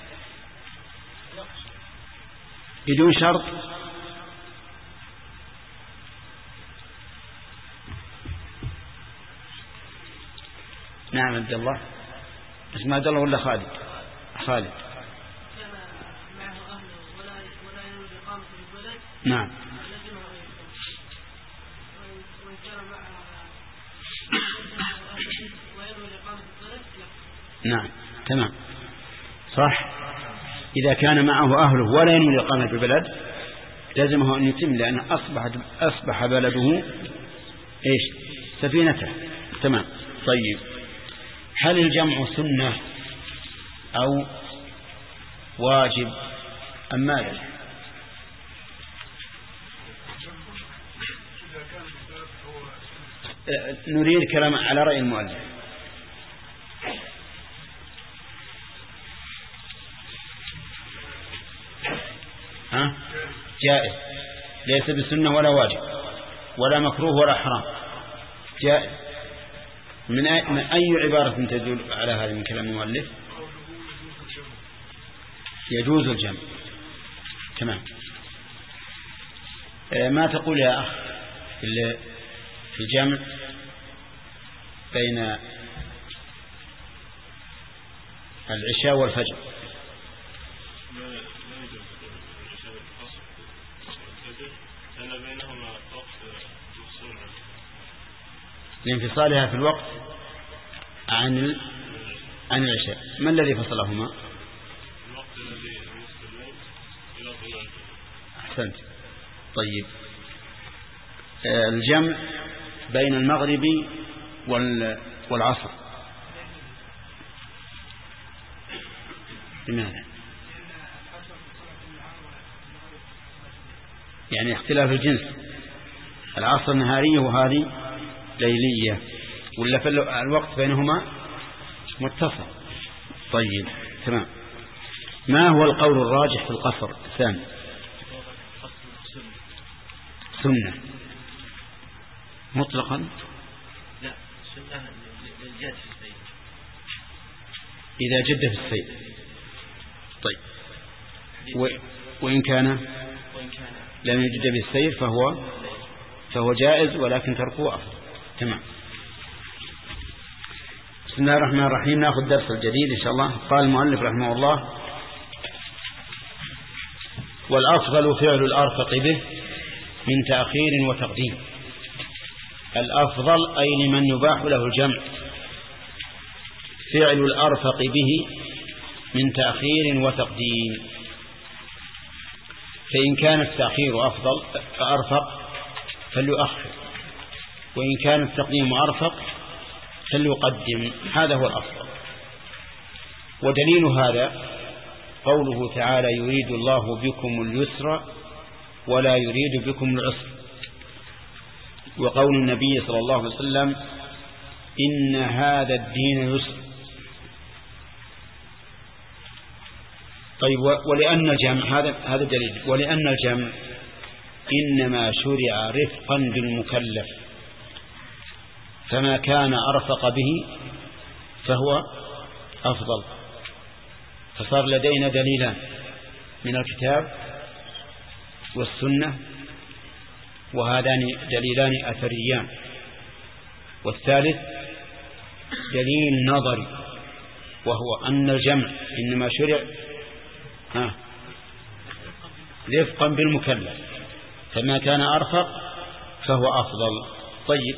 بدون شرط. نعم عبد الله، اسمه عبد الله ولا خالد؟ خالد. نعم نعم تمام صح. إذا كان معه أهله ولا ينوي الإقامة في البلد لازمه أن يتم، لأن أصبح أصبح بلده إيش؟ سفينته. تمام. طيب هل الجمع سنة أو واجب أم ماذا؟ نريد كلام على رأي المؤلف. ها؟ جائز، ليس بسنة ولا واجب ولا مكروه ولا حرام، جائز. من أي عبارة تدل على هذا من كلام المؤلف؟ يجوز الجمع. تمام. ما تقول يا أخ في الجمع بين العشاء والفجر؟ لانفصالها في الوقت عن عن العشاء. ما الذي فصلهما؟ الوقت الذي نصف الليل إلى طلوع الفجر. أحسنت. طيب، الجمع بين المغرب والعصر لماذا؟ يعني اختلاف الجنس، العصر نهارية وهذه ليلية، ولا في الوقت بينهما متصل. طيب تمام. ما هو القول الراجح في القصر الثاني؟ سنة مطلقا؟ لا، سنة للجد في السير، إذا جد في السير. طيب، وإن كان لم يجد في السير فهو فهو جائز، ولكن تركه أفضل. تمام. بسم الله الرحمن الرحيم. نأخذ درس الجديد إن شاء الله. قال المؤلف رحمه الله: والأفضل فعل الأرفق به من تأخير وتقديم. الأفضل أي لمن يباح له الجمع فعل الأرفق به من تأخير وتقديم. فإن كان التأخير أفضل أرفق فليؤخر، وإن كان التقديم أرفق فليقدم. هذا هو الأفضل. ودليل هذا قوله تعالى: يريد الله بكم اليسر ولا يريد بكم العسر. وقول النبي صلى الله عليه وسلم: إن هذا الدين يسر. طيب، ولأن الجمع هذا هذا دليل. ولأن الجمع إنما شرع رفقا بالمكلف، فما كان أرفق به فهو أفضل. فصار لدينا دليلان من الكتاب والسنة، وهذان دليلان أثريان. والثالث دليل نظري، وهو أن الجمع إنما شرع ها رفقا بالمكلف، فما كان أرفق فهو أفضل. طيب،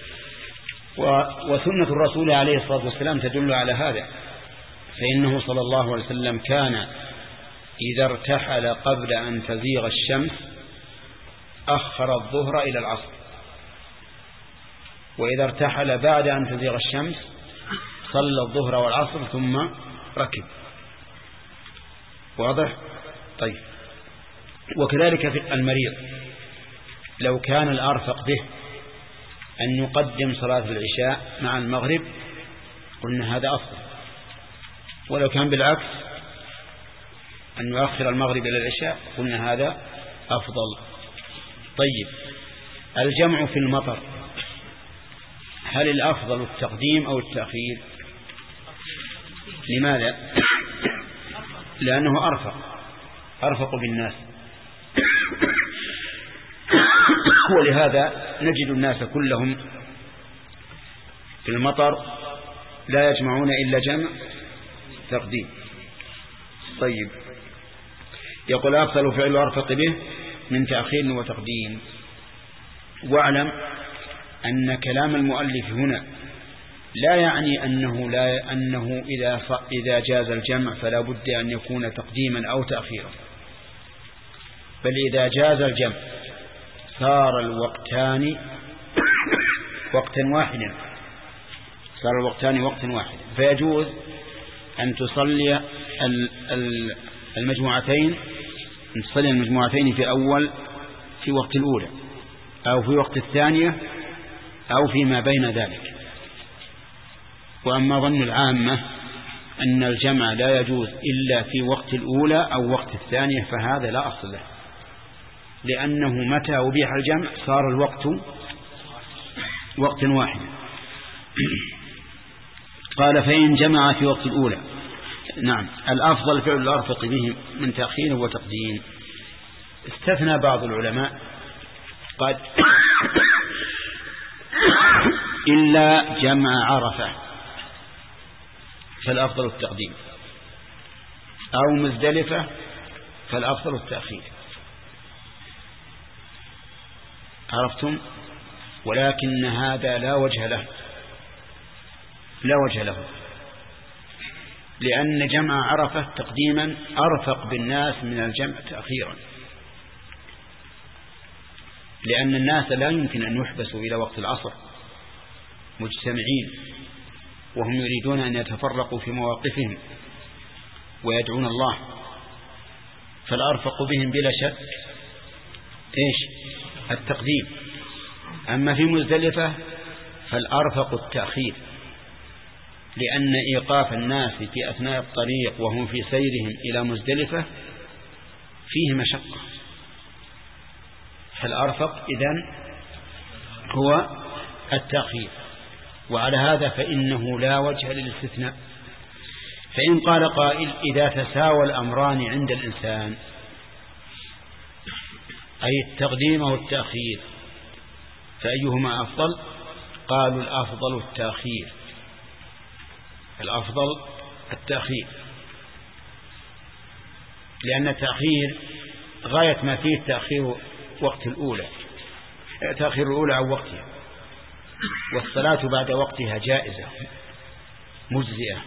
وسنة الرسول عليه الصلاة والسلام تدل على هذا، فإنه صلى الله عليه وسلم كان إذا ارتحل قبل أن تزيغ الشمس أخر الظهر إلى العصر، وإذا ارتحل بعد أن تزيغ الشمس صلى الظهر والعصر ثم ركب. واضح؟ طيب، وكذلك في المريض لو كان الأرفق به أن يقدم صلاة العشاء مع المغرب قلنا هذا أفضل، ولو كان بالعكس أن يؤخر المغرب إلى العشاء قلنا هذا أفضل. طيب، الجمع في المطر هل الأفضل التقديم أو التأخير؟ لماذا؟ لأنه أرفق أرفق بالناس، ولهذا نجد الناس كلهم في المطر لا يجمعون إلا جمع تقديم. طيب، يقول: أفضل فعل أرفق به من تأخير وتقديم. واعلم أن كلام المؤلف هنا لا يعني أنه, لا أنه إذا, إذا جاز الجمع فلا بد أن يكون تقديما أو تأخيرا، بل إذا جاز الجمع صار الوقتان وقتا واحدا صار الوقتان وقتا واحدا فيجوز أن تصلي المجموعتين تصلي المجموعتين في أول في وقت الأولى أو في وقت الثانية أو فيما بين ذلك. وأما ظن العامة أن الجمع لا يجوز إلا في وقت الأولى أو وقت الثانية فهذا لا أصل له، لأنه متى أبيح الجمع صار الوقت وقت واحد. قال: فإن جمع في وقت الأولى نعم الأفضل فعل الأرفق به من تأخير وتقديم. استثنى بعض العلماء قد إلا جمع عرفة فالأفضل التقديم، أو مزدلفة فالأفضل التأخير. عرفتم؟ ولكن هذا لا وجه له لا وجه له لأن جمع عرفة تقديما أرفق بالناس من الجمع تأخيرا، لأن الناس لا يمكن أن يحبسوا إلى وقت العصر مجتمعين وهم يريدون أن يتفرقوا في مواقفهم ويدعون الله، فالأرفق بهم بلا شك إيش؟ التقديم. أما في مزدلفة فالأرفق التأخير، لأن إيقاف الناس في أثناء الطريق وهم في سيرهم إلى مزدلفة فيه مشقة، فالأرفق إذن هو التأخير. وعلى هذا فإنه لا وجه للاستثناء. فإن قال قائل إذا تساوى الأمران عند الإنسان أي التقديم والتأخير فأيهما أفضل؟ قالوا الأفضل التأخير، الأفضل التأخير، لأن التأخير غاية ما فيه تأخير وقت الأولى، تأخير الأولى عن وقتها، والصلاة بعد وقتها جائزة مجزئة.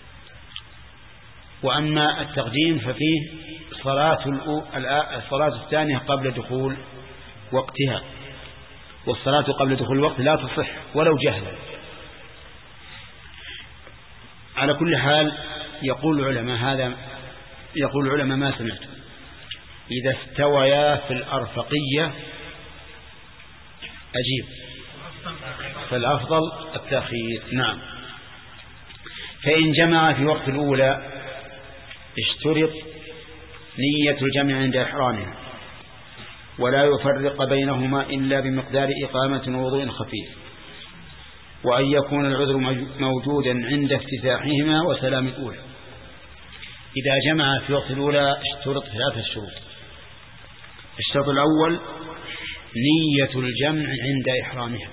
وأما التقديم ففيه صلاة الصلاة الثانية قبل دخول وقتها، والصلاة قبل دخول الوقت لا تصح ولو جهلا. على كل حال يقول العلماء هذا يقول العلماء ما سمعت إذا استويا في الأرفقية أجيب فالأفضل التأخير. نعم. فإن جمع في وقت الأولى اشترط نية الجمع عند إحرامها، ولا يفرق بينهما إلا بمقدار إقامة ووضوء خفيف، وأن يكون العذر موجودا عند افتتاحهما وسلام الأولى. إذا جمع في وقت الأولى اشترط ثلاثة شروط. الشرط الأول نية الجمع عند إحرامها،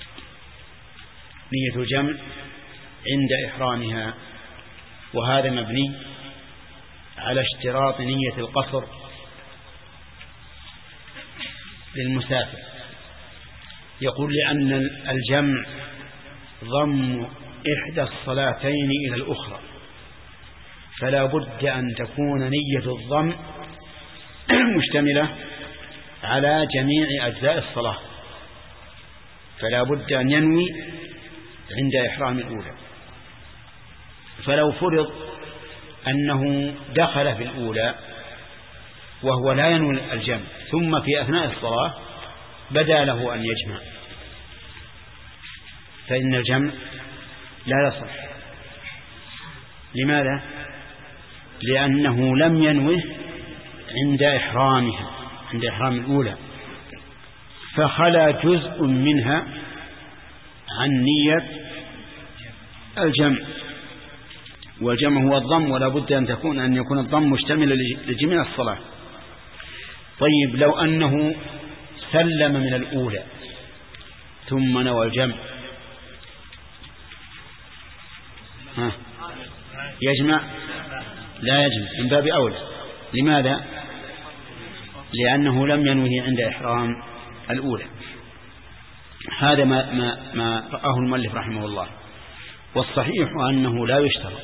نية الجمع عند إحرامها، وهذا مبني على اشتراط نية القصر للمسافر. يقول لأن الجمع ضم إحدى الصلاتين إلى الأخرى، فلا بد أن تكون نية الضم مشتملة على جميع أجزاء الصلاة، فلا بد أن ينوي عند إحرام الأولى. فلو فرض أنه دخل في الأولى وهو لا ينوي الجمع ثم في أثناء الصلاة بدا له أن يجمع، فإن الجمع لا يصح. لماذا؟ لأنه لم ينوه عند إحرامها، عند إحرام الأولى، فخلى جزء منها عن نية الجمع، والجمع هو الضم، ولا بد أن تكون أن يكون الضم مشتمل لجميع الصلاة. طيب لو أنه سلم من الأولى ثم نوى الجمع ها يجمع؟ لا يجمع من باب أولى. لماذا؟ لأنه لم ينوه عند إحرام الأولى. هذا ما, ما, ما رآه المؤلف رحمه الله. والصحيح أنه لا يشترط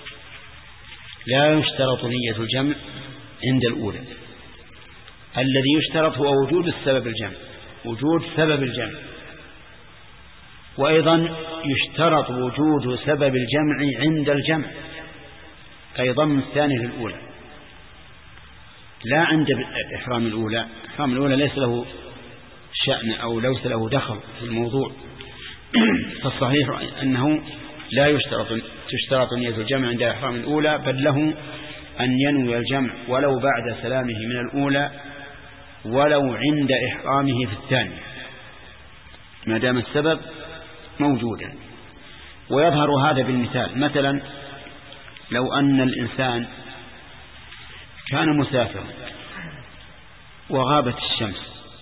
لا يشترط نية الجمع عند الأولى. الذي يشترط هو وجود السبب الجمع، وجود سبب الجمع. وأيضا يشترط وجود سبب الجمع عند الجمع، أي ضم الثاني للأولى، لا عند إحرام الأولى. إحرام الأولى ليس له شأن أو ليس له دخل في الموضوع. فالصحيح أنه لا يشترط تشترط نية الجمع عند إحرام الأولى، بل له أن ينوي الجمع ولو بعد سلامه من الأولى ولو عند إحرامه في الثانية، ما دام السبب موجودا. ويظهر هذا بالمثال. مثلا لو أن الإنسان كان مسافرا وغابت الشمس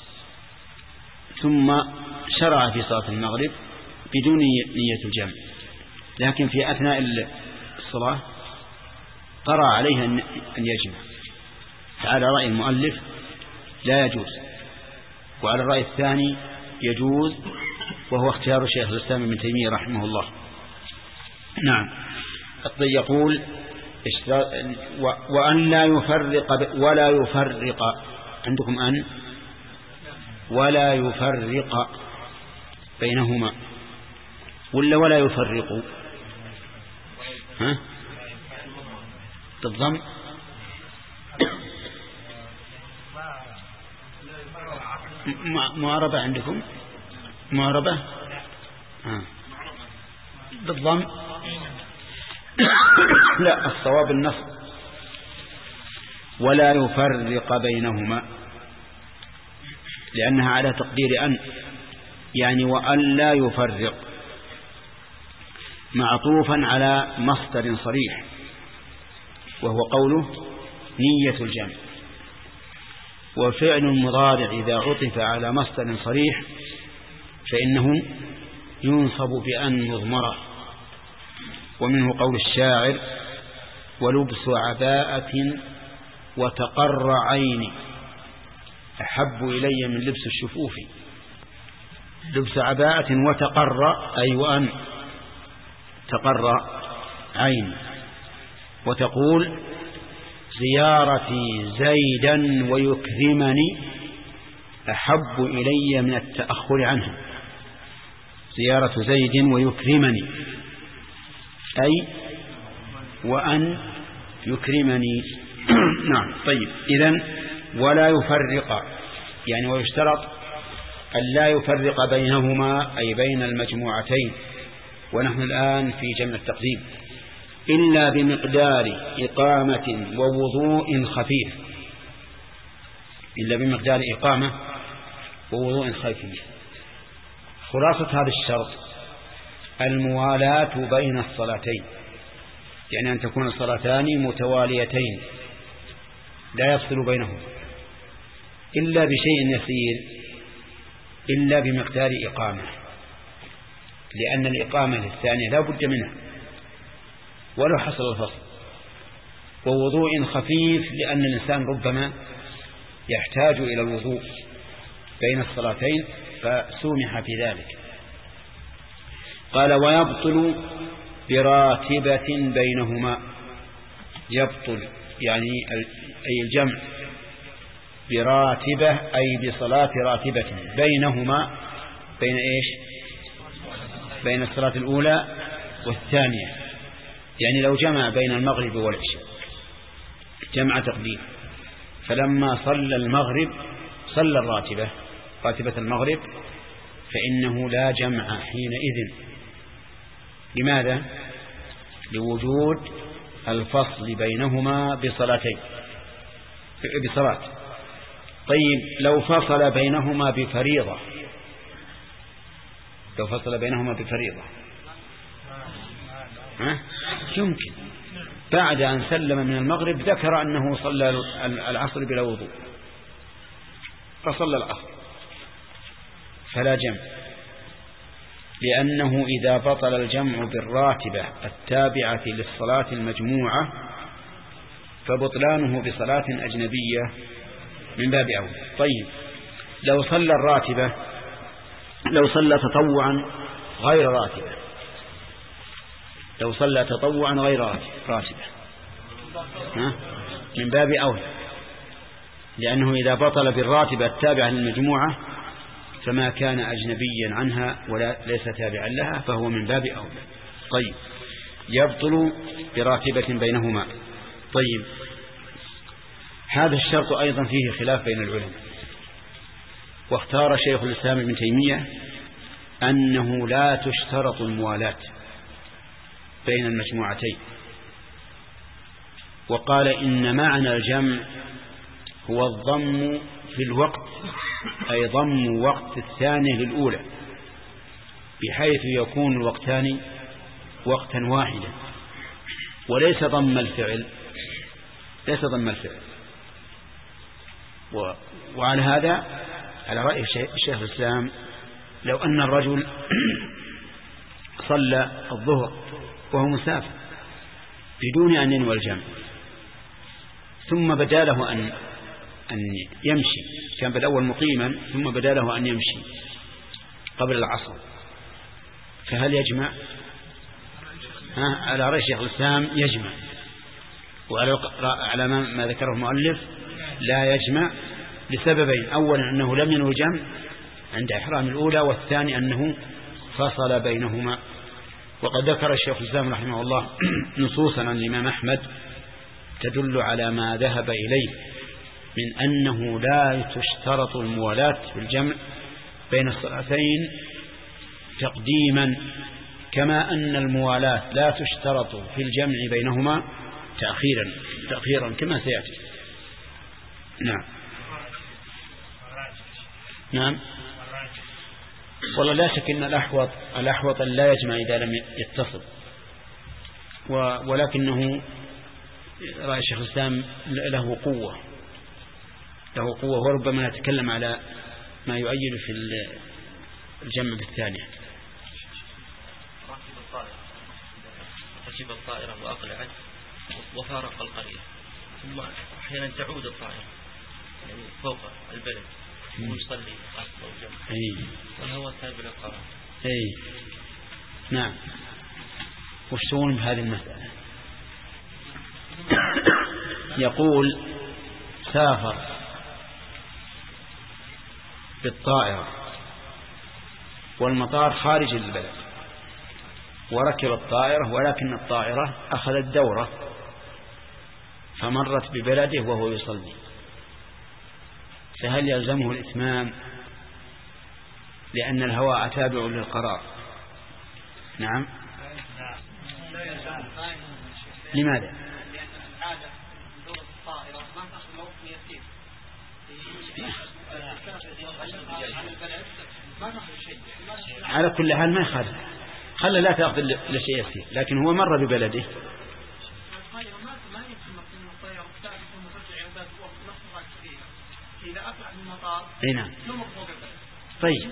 ثم شرع في صلاة المغرب بدون نية الجمع، لكن في أثناء الصلاة طرأ عليه أن يجمع، فعلى رأي المؤلف لا يجوز، وعلى الرأي الثاني يجوز، وهو اختيار شيخ الإسلام ابن تيمية رحمه الله. نعم. يقول وأن لا يفرق ولا يفرق عندكم أن ولا يفرق بينهما ولا ولا يفرق ها بالضم معربة عندكم معربة ها بالضم لا الصواب النصب ولا يفرق بينهما، لأنها على تقدير أن، يعني وأن لا يفرق معطوفا على مصدر صريح وهو قوله نية الجمع، وفعل المضارع إذا عطف على مصدر صريح فإنه ينصب بأن مضمرة. ومنه قول الشاعر ولبس عباءة وتقر عيني أحب إلي من لبس الشفوف. لبس عباءة وتقر أي وأن تقر عيني. وتقول زيارتي زيدا ويكرمني أحب إلي من التأخر عنها. زيارة زيد ويكرمني أي وأن يكرمني. نعم. طيب إذن ولا يفرق يعني ويشترط أن لا يفرق بينهما أي بين المجموعتين، ونحن الآن في جمع التقديم، إلا بمقدار إقامة ووضوء خفيف، إلا بمقدار إقامة ووضوء خفيف. خلاصة هذا الشرط الموالاة بين الصلاتين، يعني أن تكون الصلاتان متواليتين لا يفصل بينهم إلا بشيء يسير، إلا بمقدار إقامة، لأن الإقامة الثانية لا بد منها ولو حصل الفصل. ووضوء خفيف لأن الإنسان ربما يحتاج إلى الوضوء بين الصلاتين فسمح في ذلك. قال ويبطل براتبة بينهما. يبطل يعني أي الجمع براتبة أي بصلاة راتبة بينهما، بين إيش؟ بين الصلاة الأولى والثانية. يعني لو جمع بين المغرب والعشاء جمع تقديم، فلما صلى المغرب صلى الراتبة راتبة المغرب فإنه لا جمع حينئذ. لماذا؟ لوجود الفصل بينهما بصلاتين بصلاة. طيب لو فصل بينهما بفريضة، لو فصل بينهما بفريضة ها؟ يمكن بعد أن سلم من المغرب ذكر أنه صلى العصر بلا وضوء فصلى العصر فلا جمع، لأنه إذا بطل الجمع بالراتبة التابعة للصلاة المجموعة فبطلانه بصلاة أجنبية من باب أولى. طيب لو صلى الراتبة لو صلى تطوعا غير راتبة لو صلى تطوعا غير راتبة ها؟ من باب أولى، لأنه إذا بطل بالراتبة التابعة للمجموعة فما كان أجنبيا عنها ولا ليس تابعا لها فهو من باب أولى. طيب يبطل براتبة بينهما. طيب هذا الشرط أيضا فيه خلاف بين العلماء، واختار شيخ الإسلام ابن تيمية أنه لا تشترط الموالاة بين المجموعتين، وقال إن معنى الجمع هو الضم في الوقت، أي ضم وقت الثاني للأولى بحيث يكون الوقتان وقتا واحدا، وليس ضم الفعل، ليس ضم الفعل. و... وعلى هذا على رأي الشيخ الإسلام لو أن الرجل صلى الظهر وهو مسافر بدون أن ينوي الجمع، ثم بدا له أن أن يمشي، كان بالأول مقيما ثم بدا له أن يمشي قبل العصر، فهل يجمع؟ ها على رأي الشيخ الإسلام يجمع، وعلى ما ذكره المؤلف لا يجمع لسببين: أولا أنه لم ينوي الجمع عند إحرام الأولى، والثاني أنه فصل بينهما. وقد ذكر الشيخ الإسلام رحمه الله نصوصا عن الإمام أحمد تدل على ما ذهب إليه من أنه لا تشترط الموالاة في الجمع بين الصلاتين تقديما، كما أن الموالاة لا تشترط في الجمع بينهما تأخيرا تأخيرا كما سيأتي. نعم نعم والله لا شك أن الأحوط الأحوط لا يجمع إذا لم يتصل، ولكنه رأي الشيخ الإسلام له قوة له قوة وربما نتكلم على ما يؤيد في الجمع بالثانية. ركب الطائرة وأقلعت وفارق القرية، ثم أحيانا تعود الطائرة يعني فوق البلد ويصلي قصد الجمع أي. والهواء تابع للقرار. أي نعم. وش تقول بهذه المسألة؟ يقول سافر بالطائرة والمطار خارج البلد وركب الطائرة، ولكن الطائرة أخذت دورة فمرت ببلده وهو يصلي، فهل يلزمه الإتمام لأن الهواء تابع للقرار؟ نعم. لماذا؟ على كل حال ما يخالف، خلى لا تأخذ لشيء يسير، لكن هو مر ببلده. اي نعم. طيب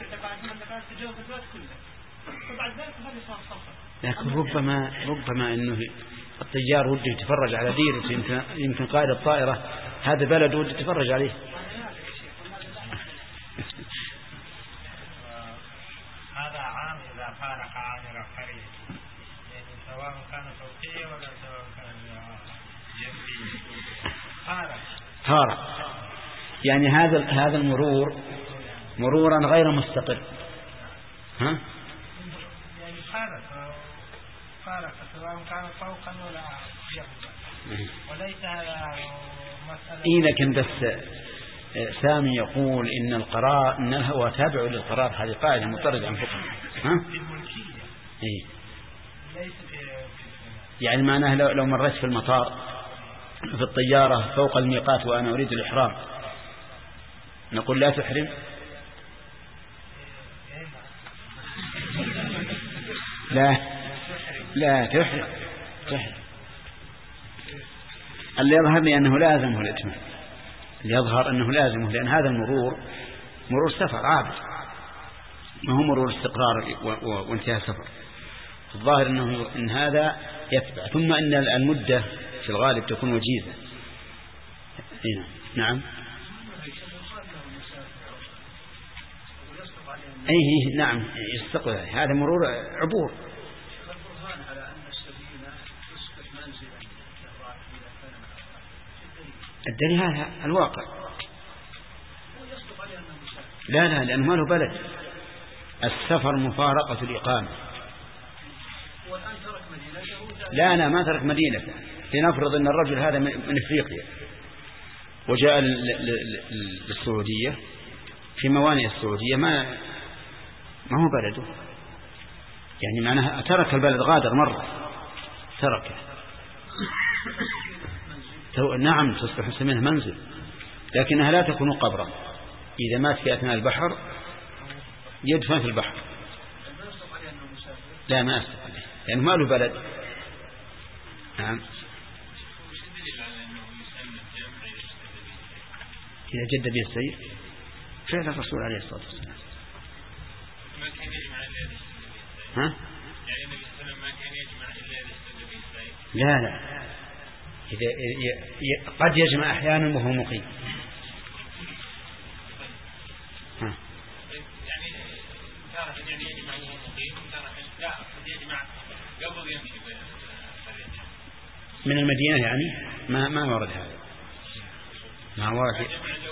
لكن ربما ربما انه الطيار وده يتفرج على ديره، يمكن يمكن قائد الطائرة هذا بلد وده يتفرج عليه. هذا عام إذا فارق عامل القرية، يعني سواء كان فوقية ولا سواء كان جنبية. فارق فارق يعني هذا هذا المرور مرورا غير مستقر. ها؟ يعني فارق فارق سواء كان فوقا ولا جنبا، وليس هذا مسألة. إيه لكن بس سامي يقول إن القرار إن الهواء تابع للقرار، هذه قاعدة مطردة عن فقه. ها؟ إيه. يعني معناه لو لو مريت في المطار في الطيارة فوق الميقات وأنا أريد الإحرام نقول لا تحرم؟ لا لا تحرم تحرم. اللي يظهر لي أنه لازمه الإتمام، اللي يظهر أنه لازمه، لأن هذا المرور مرور سفر عابر، ما هو مرور استقرار وانتهاء سفر. الظاهر أنه إن هذا يتبع، ثم أن المدة في الغالب تكون وجيزة. هنا. نعم. أيه نعم يستقبل، هذا مرور عبور. الدليل هذا الواقع. لا لا لأنه ما له بلد، السفر مفارقة الإقامة. لا لا ما ترك مدينته. لنفرض أن الرجل هذا من إفريقيا وجاء للسعودية في موانئ السعودية، ما ما هو بلده، يعني معناها ترك البلد، غادر مرة تركه. نعم تصبح اسمها منزل، لكنها لا تكون قبرا. إذا مات في أثناء البحر يدفن في البحر. لا ما أستطيع لأنه ما له بلد. نعم. إذا جد به السير فعل الرسول عليه الصلاة والسلام. ما كان يجمع إلا يستدل به. ها؟ يعني النبي صلى الله عليه وسلم ما كان يجمع إلا يستدل به السير. لا لا، إذا قد يجمع أحيانا وهو مقيم. ها. يعني تارة يعني يجمع وهو مقيم، تارة لا قد يجمع قبل يمشي من المدينة يعني ما ما ورد هذا. ما ورد.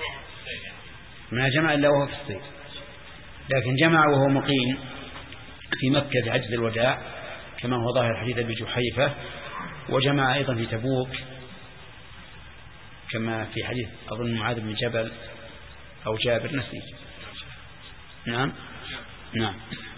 ما جمع إلا وهو في الصيف، لكن جمع وهو مقيم في مكة في حجة الوداع كما هو ظاهر حديث أبي جحيفة، وجمع أيضا في تبوك كما في حديث أظن معاذ بن جبل أو جابر نسي. نعم نعم.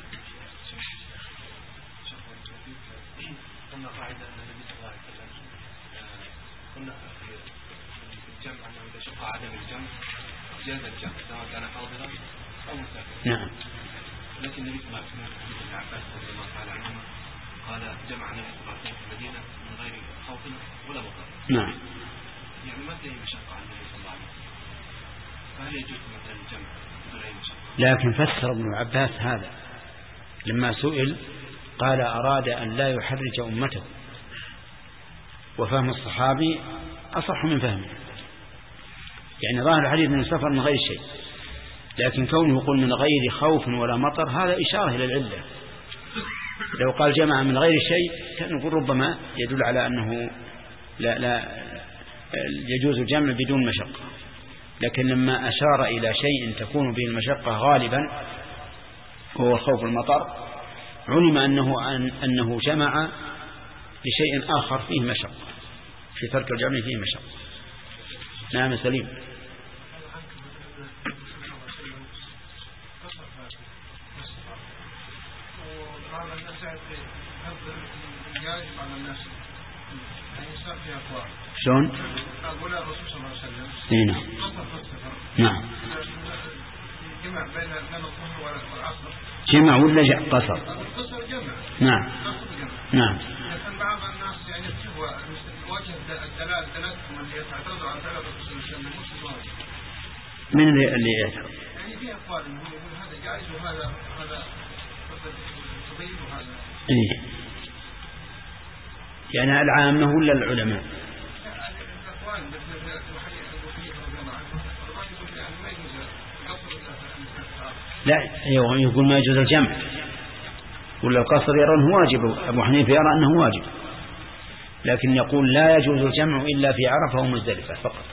قلنا قاعدة أن النبي صلى الله عليه وسلم قلنا في الجمع أنه إذا شق عدم الجمع جاز الجمع سواء كان حاضرا أو مسافرا. نعم. لكن النبي صلى الله عليه وسلم في حديث ابن عباس رضي الله تعالى عنهما قال جمع النبي صلى الله عليه وسلم في المدينة من غير خوف ولا مطر. نعم. يعني ما فيه مشقة على النبي صلى الله عليه وسلم، فهل يجوز مثلا الجمع بدون أي مشقة؟ لكن فسر ابن عباس هذا لما سئل قال أراد أن لا يحرج أمته، وفهم الصحابي أصح من فهمه. يعني ظاهر الحديث من السفر من غير شيء، لكن كونه يقول من غير خوف ولا مطر هذا إشارة إلى العلة. لو قال جمع من غير شيء كان نقول ربما يدل على أنه لا, لا يجوز الجمع بدون مشقة، لكن لما أشار إلى شيء تكون به المشقة غالبا وهو خوف المطر علم أنه, أن أنه جمع لشيء آخر فيه مشقة، في ترك الجمع فيه مشقة. نعم سليم. شلون؟ أقول الرسول صلى الله عليه وسلم. نعم. نعم. جمع بين بين الظهر والعصر. جمع ولا جاء قصر؟ قصر جمع. نعم. نعم. لكن بعض الناس يعني يكتبوا وجه الدلال دلالتهم اللي تعترض على دلالة الرسول صلى الله عليه وسلم مش واجب. من اللي اللي يعترض؟ يعني في أقوال إنه يقول هذا جائز وهذا هذا فضيل وهذا. إيه. يعني العامة ولا العلماء؟ لا يقول ما يجوز الجمع، ولا القصر يرى أنه واجب، أبو حنيفة يرى أنه واجب، لكن يقول لا يجوز الجمع إلا في عرفة ومزدلفة فقط.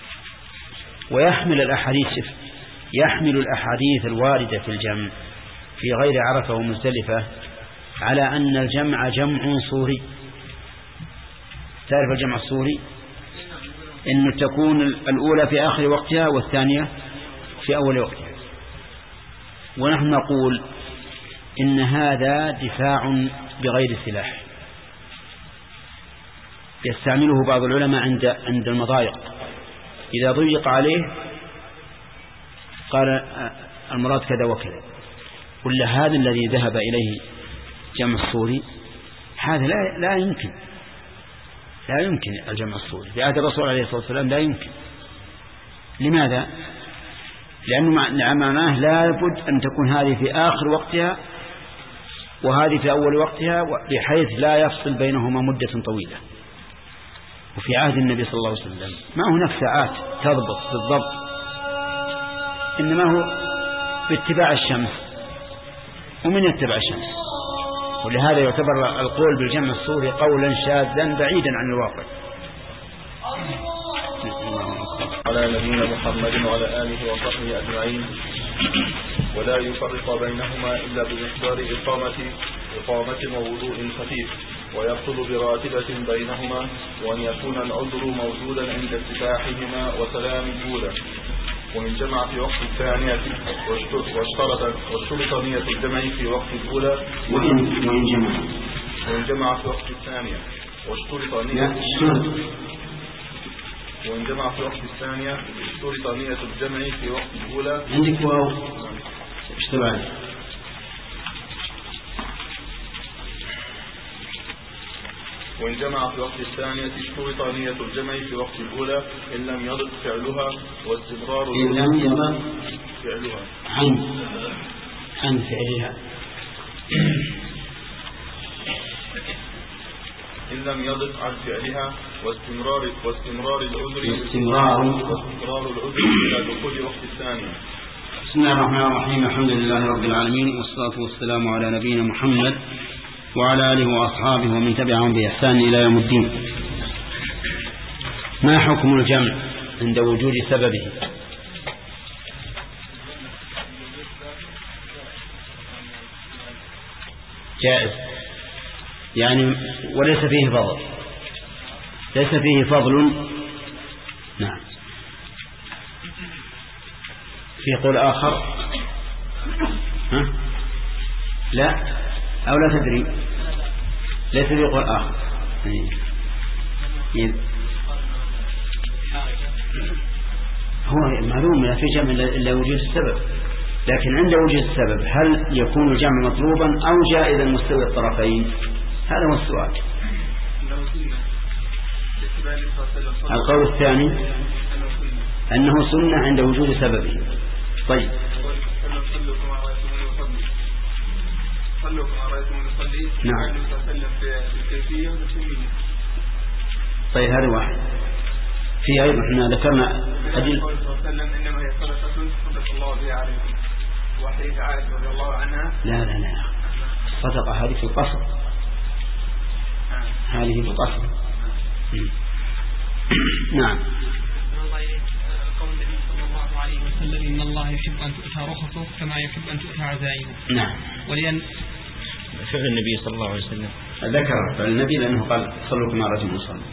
ويحمل الأحاديث يحمل الأحاديث الواردة في الجمع في غير عرفة ومزدلفة على أن الجمع جمع صوري. تعرف الجمع الصوري إنه تكون الأولى في آخر وقتها والثانية في أول وقتها. ونحن نقول إن هذا دفاع بغير سلاح يستعمله بعض العلماء عند عند المضايق، إذا ضيق عليه قال المراد كذا وكذا. ولا هذا الذي ذهب إليه جمع الصوري هذا لا لا يمكن لا يمكن الجمع الصوري في عهد الرسول عليه الصلاة والسلام لا يمكن. لماذا؟ لأنه معناه لا بد أن تكون هذه في آخر وقتها وهذه في أول وقتها بحيث لا يفصل بينهما مدة طويلة. وفي عهد النبي صلى الله عليه وسلم ما هناك ساعات تضبط بالضبط، إنما هو باتباع الشمس. ومن يتبع الشمس؟ ولهذا يعتبر القول بالجمع الصوري قولا شاذا بعيدا عن الواقع. على نبينا محمد وعلى آله وصحبه أجمعين. ولا يفرق بينهما إلا بمقدار إقامة إقامة ووضوء خفيف، ويحصل براتبة بينهما، وأن يكون العذر موجودا عند افتتاحهما وسلام الأولى. وإن جمع في وقت الثانية واشترط واشترط نية الجمع في وقت الأولى وإن جمع وإن جمع في وقت الثانية واشترط نية وإن جمع في وقت الثانية اشترط نية الجمع في وقت الأولى. عندك واو اشتبع وإن جمع في وقت الثانية اشترط نية الجمع في وقت الأولى إن لم يضق فعلها واستمرار إن لم يضق فعلها عن عن فعلها إن لم يضق عن فعلها واستمرار واستمرار العذر واستمرار واستمرار العذر إلى دخول وقت الثانية. بسم الله الرحمن الرحيم. الحمد لله رب العالمين، والصلاة والسلام على نبينا محمد وعلى آله وأصحابه ومن تبعهم بإحسان إلى يوم الدين. ما حكم الجمع عند وجود سببه؟ جائز يعني، وليس فيه فضل، ليس فيه فضل. نعم. في قول آخر ها؟ لا أو لا تدري، ليس في قول آخر. هو معلوم لا في جمع إلا وجود السبب، لكن عند وجود السبب هل يكون الجمع مطلوبا أو جائزا مستوي الطرفين؟ هذا هو السؤال. القول الثاني أنه سنة عند وجود سببه. طيب نعم. طيب هذا واحد. في أيضا احنا ذكرنا أدل إنما هي صدقة صدق الله بها عليكم، وحديث عائشة رضي الله عنها. لا لا لا الصدقة هذه في القصر، هذه في القصر. نعم. قول النبي صلى الله عليه وسلم إن الله يحب أن تؤتى رخصه كما يحب أن تؤتى عزائمه. نعم. ولأن فعل النبي صلى الله عليه وسلم ذكر فعل النبي لأنه قال صلوا كما رجل يصلي.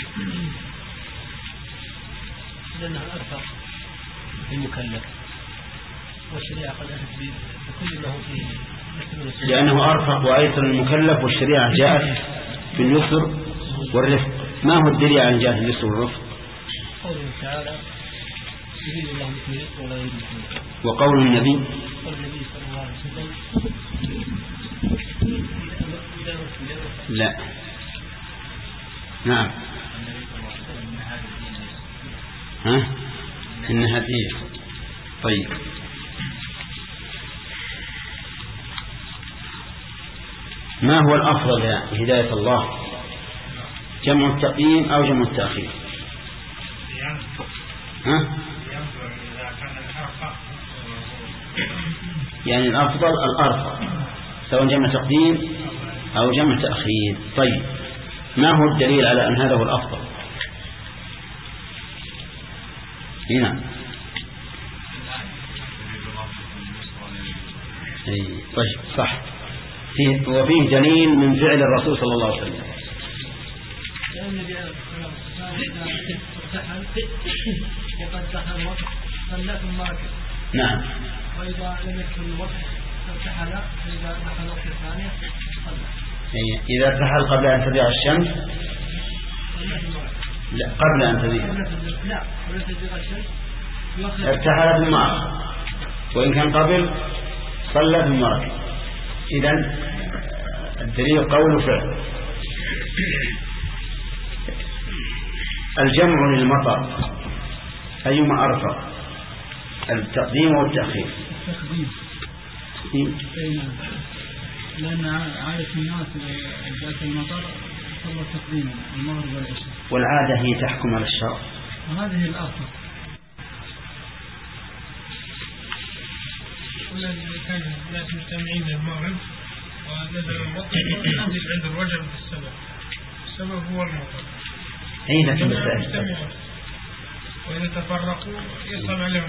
لأنها أرفع المكلف، والشريعة قد أتت بكل ما هو فيه، لأنه أرفق وأيسر المكلف، والشريعة جاءت باليسر والرفق. ما هو الدليل على جاءت باليسر والرفق؟ قوله تعالى يريد الله بكم اليسر ولا يريد بكم العسر، وقول النبي قول النبي صلى الله عليه وسلم لا. نعم. ها إنها دين. طيب ما هو الأفضل يا هداية الله، جمع التقديم أو جمع التأخير؟ ها؟ يعني الأفضل الأرفع سواء جمع تقديم أو جمع تأخير. طيب ما هو الدليل على أن هذا هو الأفضل؟ هنا طيب صح. فيه وفيه دليل من فعل الرسول صلى الله عليه وسلم. لأن النبي عليه الصلاة والسلام وقد دخل الوقت صلى ثم ركع. نعم. وإذا لم يدخل الوقت ارتحل، فإذا دخل الوقت الثانية صلى. إذا ارتحل قبل أن تزيغ الشمس؟ لا قبل أن تزيغ. لا قبل أن تزيغ الشمس ارتحل ثم أخر، وإن كان قبل صلى ثم ركع. إذن الدليل قول وفعل. الجمع للمطر أيما أرفع، التقديم والتأخير؟ التقديم، لأن عادة الناس إذا جاءت المطر صلى تقديما المغرب والعشاء، والعادة هي تحكم على الشرع، وهذه الأفضل. والذي كان الناس مجتمعين المغرب ونزل المطر ونزل عند الرجل في السبب، السبب هو المطر. أي لكن بالتالي وإذا تفرقوا يصل عليهم.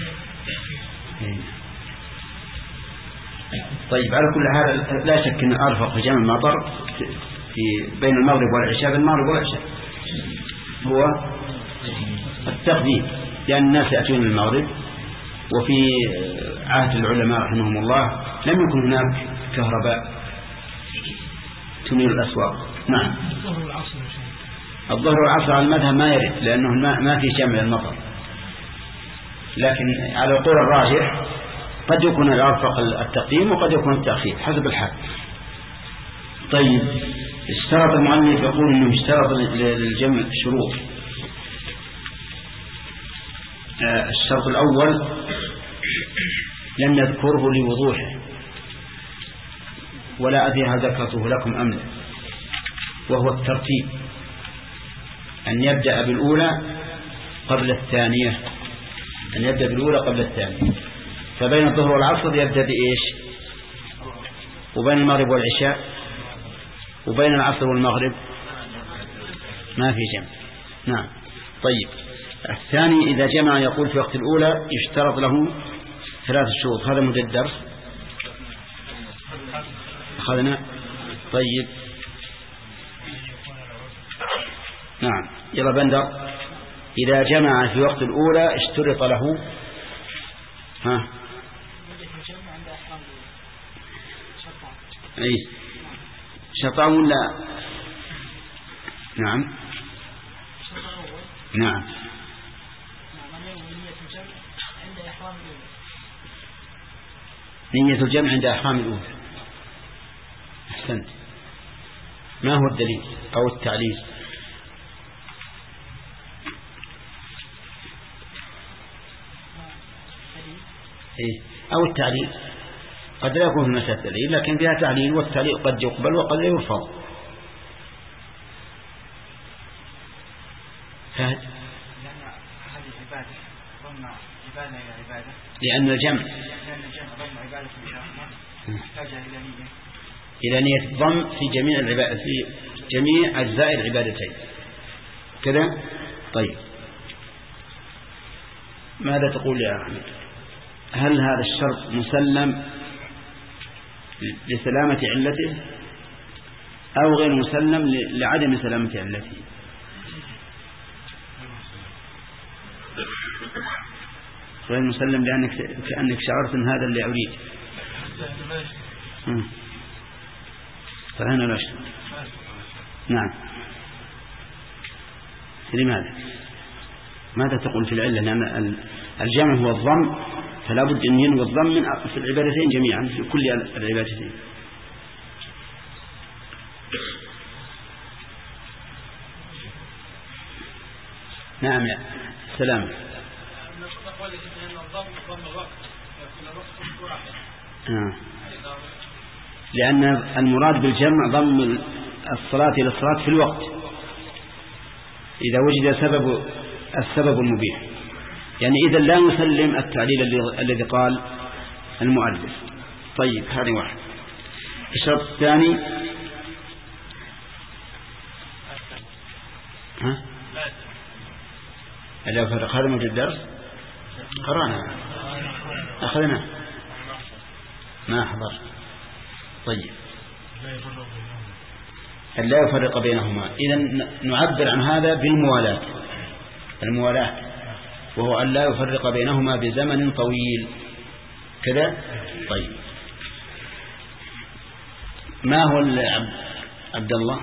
طيب على كل حال لا شك أن أرفق في جمع المطر في بين المغرب والعشاء، بين المغرب والعشاء هو التقديم، لأن الناس يأتون المغرب، وفي عهد العلماء رحمهم الله لم يكن هناك كهرباء تنير الأسواق. نعم. الظهر والعصر الظهر والعصر على المذهب ما يرد، لأنه ما في جمع المطر، لكن على القول الراجح قد يكون الأرفق التقديم وقد يكون التأخير حسب الحال. طيب اشترط المؤلف يقول انه اشترط للجمع شروط. الشرط الاول لم يذكره لوضوحه ولا أدري هل ذكرته لكم أم لا، وهو الترتيب، أن يبدأ بالأولى قبل الثانية، أن يبدأ بالأولى قبل الثانية. فبين الظهر والعصر يبدأ بإيش؟ وبين المغرب والعشاء وبين العصر والمغرب ما في جمع. نعم. طيب الثاني إذا جمع يقول في وقت الأولى يشترط له ثلاث شروط. هذا مدة الدرس أخذنا. طيب نعم يلا بندر. إذا جمع في وقت الأولى اشترط له ها أي شرطان ولا نعم نعم نية الجمع عند إحرام الأولى. أحسنت. ما هو الدليل أو التعليل؟ إيه أو التعليل قد لا يكون في مسألة دليل لكن فيها تعليل، والتعليل قد يقبل وقد لا يرفض. فهد. لأن هذه عبادة ضمن عبادة إلى عبادة، لأن الجمع لأن الجمع ضمن عبادة محتاجة إلى نية إلى نية الضم في جميع العبادة في جميع أجزاء العبادتين كذا. طيب ماذا تقول يا أحمد؟ هل هذا الشرط مسلم لسلامة علته أو غير مسلم لعدم سلامة علته؟ غير مسلم لأنك كأنك شعرت أن هذا اللي أريد. فهنا لا شك. نعم. لماذا؟ ماذا تقول في العلة؟ لأن الجمع هو الضم، فلا بد أن ينوي الضم في العبادتين جميعا في كل العبادتين. نعم يا سلام. آه. لأن المراد بالجمع ضم الصلاة إلى الصلاة في الوقت إذا وجد سبب السبب المبيح. يعني إذا لا نسلم التعليل الذي قال المؤلف. طيب هذه واحد. الشرط الثاني ها ألا فرق هذا موجود الدرس قرأنا أخذنا ما حضر. طيب أن لا يفرق بينهما. إذن نعبر عن هذا بالموالاة، الموالاة وهو أن لا يفرق بينهما بزمن طويل كذا. طيب ما هو عبد الله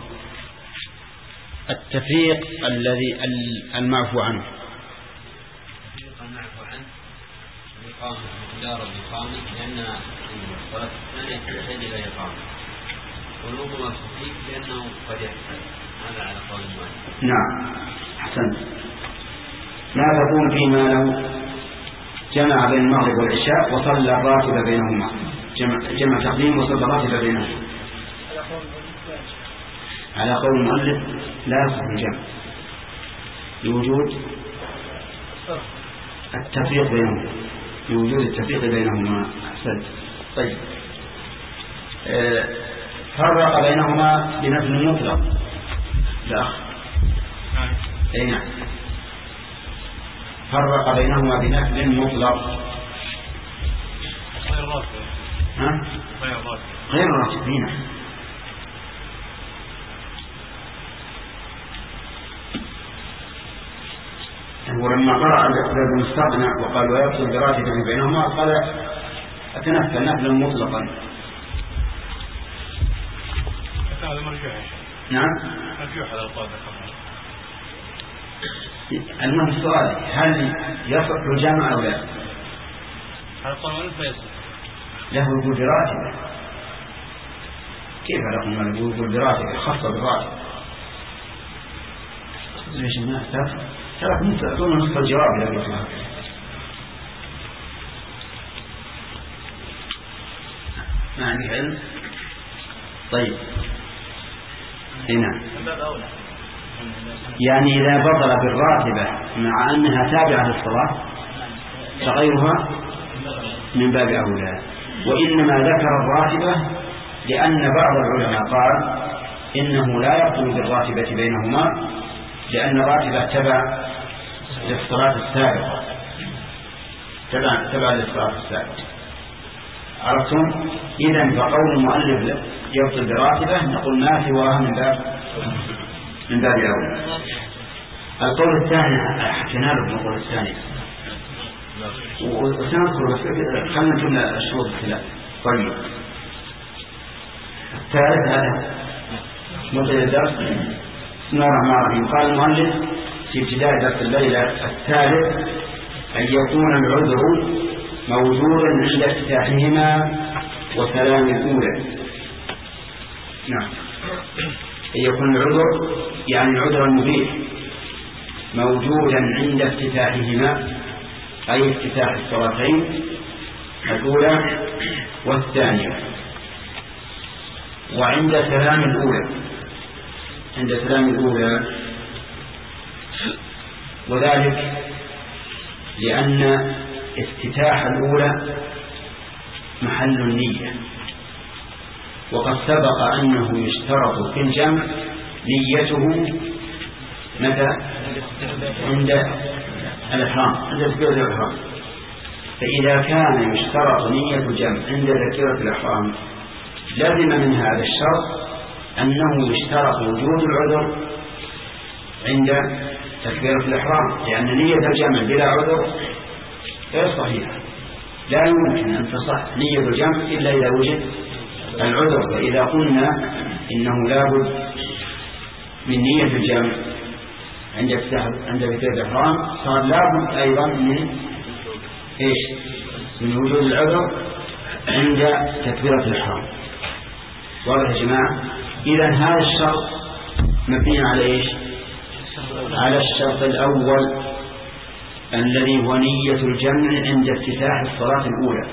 التفريق الذي المعفو عنه؟ المعفو عنه إقامة مقدار الإقامة، لأن الصلاة الثانية تحتاج إلى إقامة، والوضوء الخفيف لأنه قد يحتاج. هذا على قول المؤلف. نعم أحسنت. ما تقول فيما لو جمع بين المغرب والعشاء وصلى الراتب بينهما، جمع, جمع تقديم وصلى الراتب بينهما؟ على قول المؤلف لا يصح الجمع لوجود التفريق بينهما، لوجود التفريق بينهما. أحسنت. طيب أه فرق بينهما بنفل مطلق. لا أخ أي نعم فرق بينهما بنفل مطلق غير راتب. ها غير راتب. غير راتب. هنا ولما قرأ باب مستغنى وقال ويبطل براتب بينهما قال أتنفل نفلا مطلقا. هذا مرجوح. نعم مرجوح هذا القول. المهم السؤال هل يصح الجمع أو لا؟ هذا القول لا يصح. له وجود راتب كيف على قمة يقول براتب خاصة بالراتب؟ ليش الناس ترى كنت تعطون نصف الجواب إذا قلت لها ما عندك علم؟ طيب هنا يعني إذا بطل بالراتبة مع أنها تابعة للصلاة فغيرها من باب أولى. وإنما ذكر الراتبة لأن بعض العلماء قال إنه لا يبطل بالراتبة بينهما لأن الراتبة تبع للصلاة السابقة تبع تبع للصلاة السابقة. عرفتم؟ إذن فقول المؤلف يبطل براتبة نقول ما في وراها من باب من باب أولى. القول الثاني حكينا له بالقول الثاني وسنذكر بس خلنا نجمع الشروط الثلاث. طيب الثالث هذا مطلع الدرس. بسم الله الرحمن الرحيم. قال المؤلف في ابتداء درس الليلة الثالث أن يكون العذر موجودا عند افتتاحهما وسلام الأولى. نعم أن يكون العذر يعني العذر المبيح موجودا عند افتتاحهما أي افتتاح الصلاتين الأولى والثانية وعند سلام الأولى عند سلام الأولى. وذلك لأن افتتاح الأولى محل النية وقد سبق أنه يشترط في الجمع نيته متى عند الإحرام عند تكبيرة الإحرام. فإذا كان يشترط نية الجمع عند تكبيرة الإحرام لازم من هذا الشرط أنه يشترط وجود العذر عند تكبيرة الإحرام لأن نية الجمع بلا عذر غير صحيحة. لا يمكن أن تصح نية الجمع إلا إذا وجد العذر. فإذا قلنا إنه لابد من نية الجمع عند عند تكبيرة الإحرام صار لابد أيضا من إيش من وجود العذر عند تكبيرة الإحرام. واضح يا جماعة؟ إذن هذا الشرط مبني على إيش؟ على الشرط الأول الذي هو نية الجمع عند افتتاح الصلاة الأولى.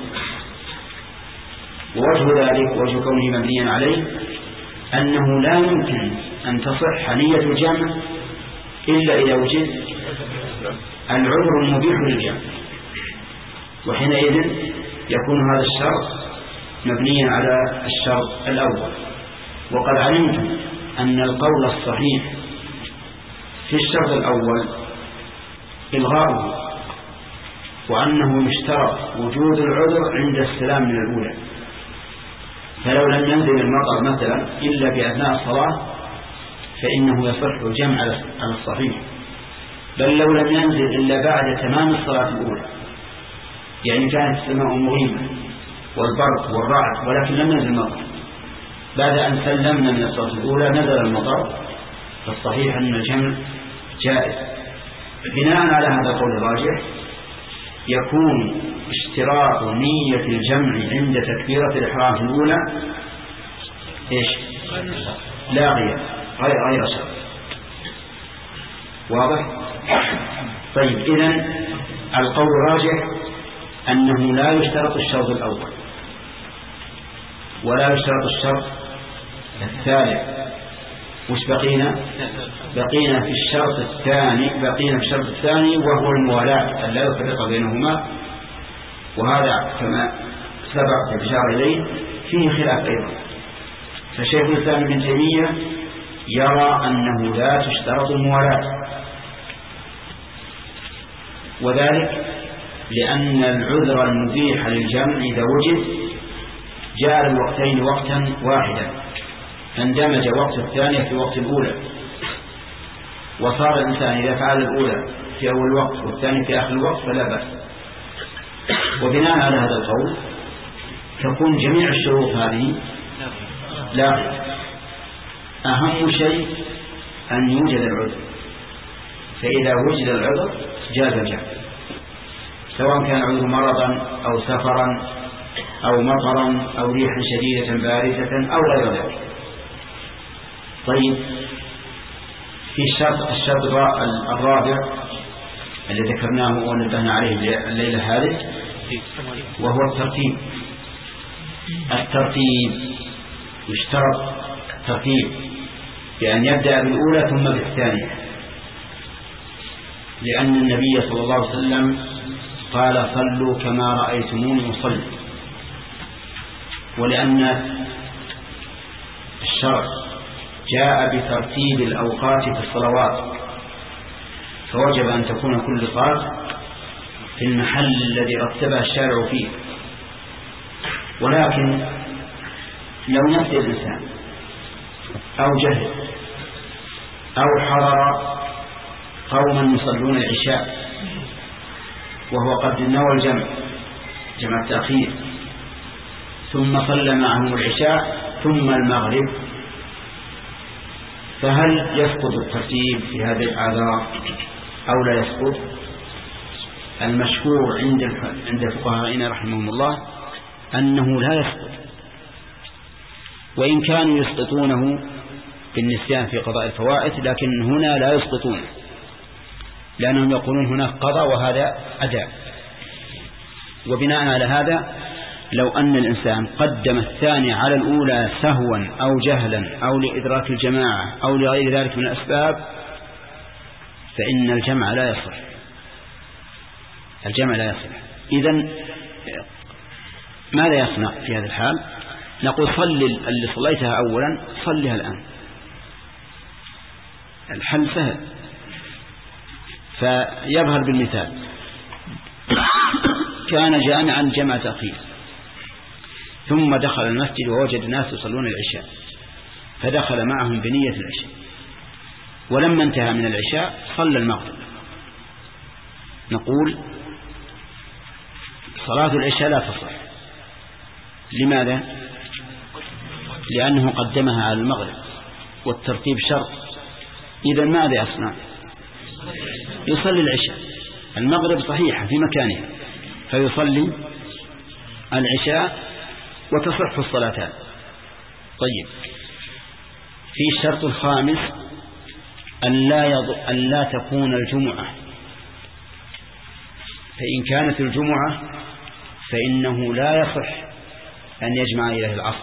ووجه ذلك وجه كونه مبنيا عليه أنه لا يمكن أن تصح نية الجمع إلا إذا وجد العذر المبيح للجمع وحينئذ يكون هذا الشرط مبنيا على الشرط الأول. وقد علمتم أن القول الصحيح في الشرط الأول إلغاؤه وأنه يشترط وجود العذر عند السلام من الأولى. فلو لم ينزل المطر مثلا إلا بأثناء الصلاة فإنه يصح الجمع على الصحيح. بل لو لم ينزل إلا بعد تمام الصلاة الأولى يعني كانت السماء مغيمة والبرق والرعد ولكن لم ينزل المطر بعد أن سلمنا من الصلاة الأولى نزل المطر فالصحيح أن الجمع جائز. بناء على هذا القول الراجح يكون اشتراط نية الجمع عند تكبيرة الإحرام الأولى إيش؟ لاغية غير غير شرط. واضح؟ طيب إذن القول الراجح أنه لا يشترط الشرط الأول ولا يشترط الشرط الثالث. وش بقينا؟ بقينا في الشرط الثاني بقينا في الشرط الثاني وهو الموالاة أن لا يفرق بينهما. وهذا كما سبق الإشارة إليه فيه خلاف أيضا. فشيخ الإسلام ابن تيمية يرى أنه لا تشترط الموالاة وذلك لأن العذر المبيح للجمع إذا وجد جاء الوقتين وقتا واحدا فاندمج وقت الثانية في وقت الأولى وصار الإنسان إذا فعل الأولى في أول وقت والثاني في آخر الوقت فلا بأس. وبناء على هذا القول تكون جميع الشروط هذه لا أهم شيء أن يوجد العذر. فإذا وجد العذر جاز الجمع سواء كان عذر مرضا أو سفرا أو مطرا أو ريحا شديدة باردة أو غير ذلك. طيب، في الشرط الشرط الرابع الذي ذكرناه ونبهنا عليه الليلة هذه وهو الترتيب. الترتيب يشترط الترتيب بأن يبدأ بالأولى ثم بالثانية، لأن النبي صلى الله عليه وسلم قال صلوا كما رأيتموني أصلي، ولأن الشرع جاء بترتيب الأوقات في الصلوات، فوجب أن تكون كل صلاة في المحل الذي رتبها الشارع فيه. ولكن لو نسي الإنسان أو جهل أو حضر قوما يصلون العشاء وهو قد نوى الجمع جمع التأخير ثم صلى معهم العشاء ثم المغرب، فهل يسقط الترتيب في هذه الأعذار أو لا يسقط؟ المشهور عند عند فقهائنا رحمهم الله أنه لا يسقط، وإن كانوا يسقطونه بالنسيان في قضاء الفوائد، لكن هنا لا يسقطون، لأنهم يقولون هناك قضاء وهذا أداء. وبناء على هذا لو أن الإنسان قدم الثاني على الأولى سهوا أو جهلا أو لإدراك الجماعة أو لغير ذلك من الأسباب فإن الجمع لا يصح، الجمع لا يصح. إذن ماذا يصنع في هذا الحال؟ نقول صل اللي صليتها أولا صلها الآن، الحل سهل. فيظهر بالمثال كان جامعا جمع تأخير ثم دخل المسجد ووجد الناس يصلون العشاء فدخل معهم بنية العشاء، ولما انتهى من العشاء صلى المغرب، نقول صلاة العشاء لا تصح. لماذا؟ لأنه قدمها على المغرب والترتيب شرط. إذا ماذا يصنع؟ يصلي العشاء، المغرب صحيحة في مكانها فيصلي العشاء وتصح الصلاتان. طيب، في الشرط الخامس أن لا, يض... أن لا تكون الجمعة، فإن كانت الجمعة فإنه لا يصح أن يجمع إليه العصر،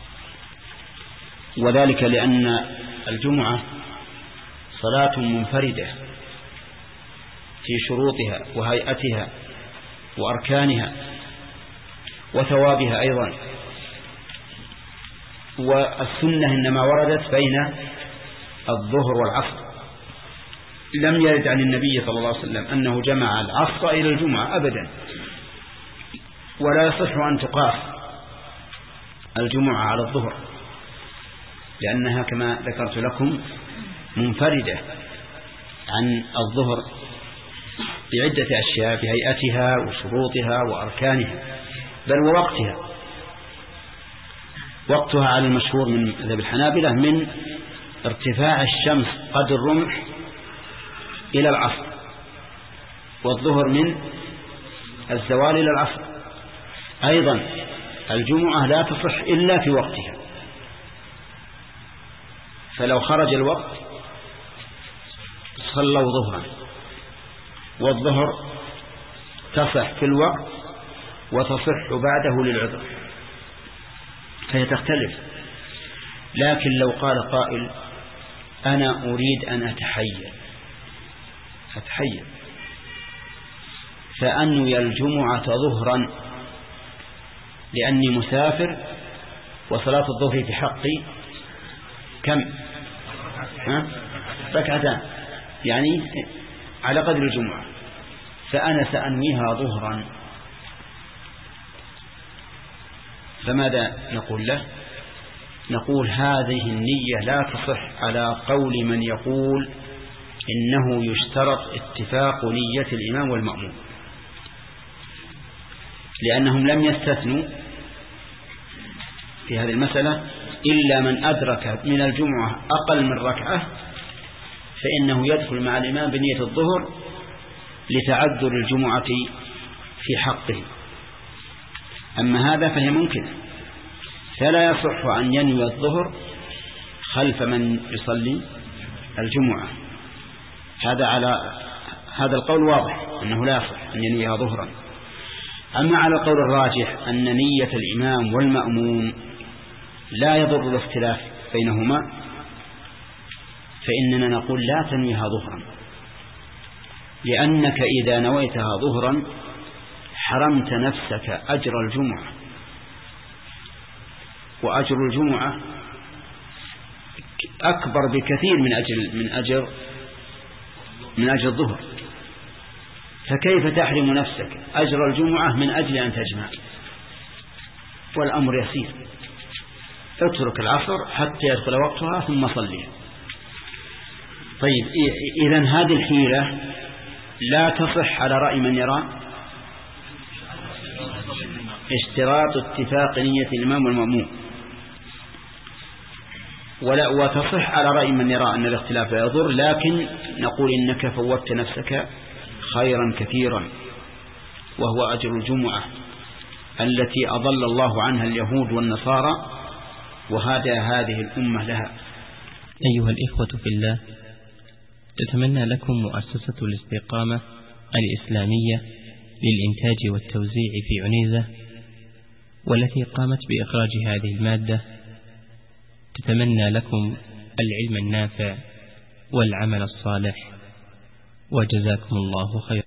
وذلك لأن الجمعة صلاة منفردة في شروطها وهيئتها وأركانها وثوابها أيضا، والسنة إنما وردت بين الظهر والعصر، لم يرد عن النبي صلى الله عليه وسلم أنه جمع العصر إلى الجمعة أبدا، ولا يصح أن تقاس الجمعة على الظهر لأنها كما ذكرت لكم منفردة عن الظهر بعدة أشياء بهيئتها وشروطها وأركانها بل ووقتها. وقتها على المشهور من مذهب الحنابلة من ارتفاع الشمس قدر الرمح إلى العصر، والظهر من الزوال إلى العصر. أيضا الجمعة لا تصح إلا في وقتها، فلو خرج الوقت صلوا ظهرا، والظهر تصح في الوقت وتصح بعده للعذر، فهي تختلف. لكن لو قال قائل أنا أريد أن أتحيل أتحيل فأنوي الجمعة ظهرا لأني مسافر وصلاة الظهر في حقي كم؟ ها؟ ركعتان، يعني على قدر الجمعة، فأنا سأنويها ظهرا، فماذا نقول له؟ نقول هذه النية لا تصح على قول من يقول إنه يشترط اتفاق نية الإمام والمأموم، لأنهم لم يستثنوا في هذه المسألة إلا من أدرك من الجمعة أقل من ركعة فإنه يدخل مع الإمام بنية الظهر لتعذر الجمعة في حقه. أما هذا فهي ممكنة، فلا يصح أن ينوي الظهر خلف من يصلي الجمعة. هذا على هذا القول واضح أنه لا يصح أن ينويها ظهرا. أما على القول الراجح أن نية الإمام والمأموم لا يضر الاختلاف بينهما، فإننا نقول لا تنويها ظهرا، لأنك إذا نويتها ظهرا حرمت نفسك أجر الجمعة، وأجر الجمعة أكبر بكثير من أجر من أجر من أجر الظهر، فكيف تحرم نفسك أجر الجمعة من أجل أن تجمع؟ والأمر يسير، اترك العصر حتى يدخل وقتها ثم صليها. طيب إذن هذه الحيلة لا تصح على رأي من يرى اشتراط اتفاق نية الإمام والمأموم، ولا وتصح على رأي من يرى أن الاختلاف لا يضر، لكن نقول إنك فوتت نفسك خيرا كثيرا، وهو أجر الجمعة التي أضل الله عنها اليهود والنصارى وهدى هذه الأمة لها. أيها الإخوة في الله، تتمنى لكم مؤسسة الاستقامة الإسلامية للإنتاج والتوزيع في عنيزة، والتي قامت بإخراج هذه المادة، تتمنى لكم العلم النافع والعمل الصالح، وجزاكم الله خيرا.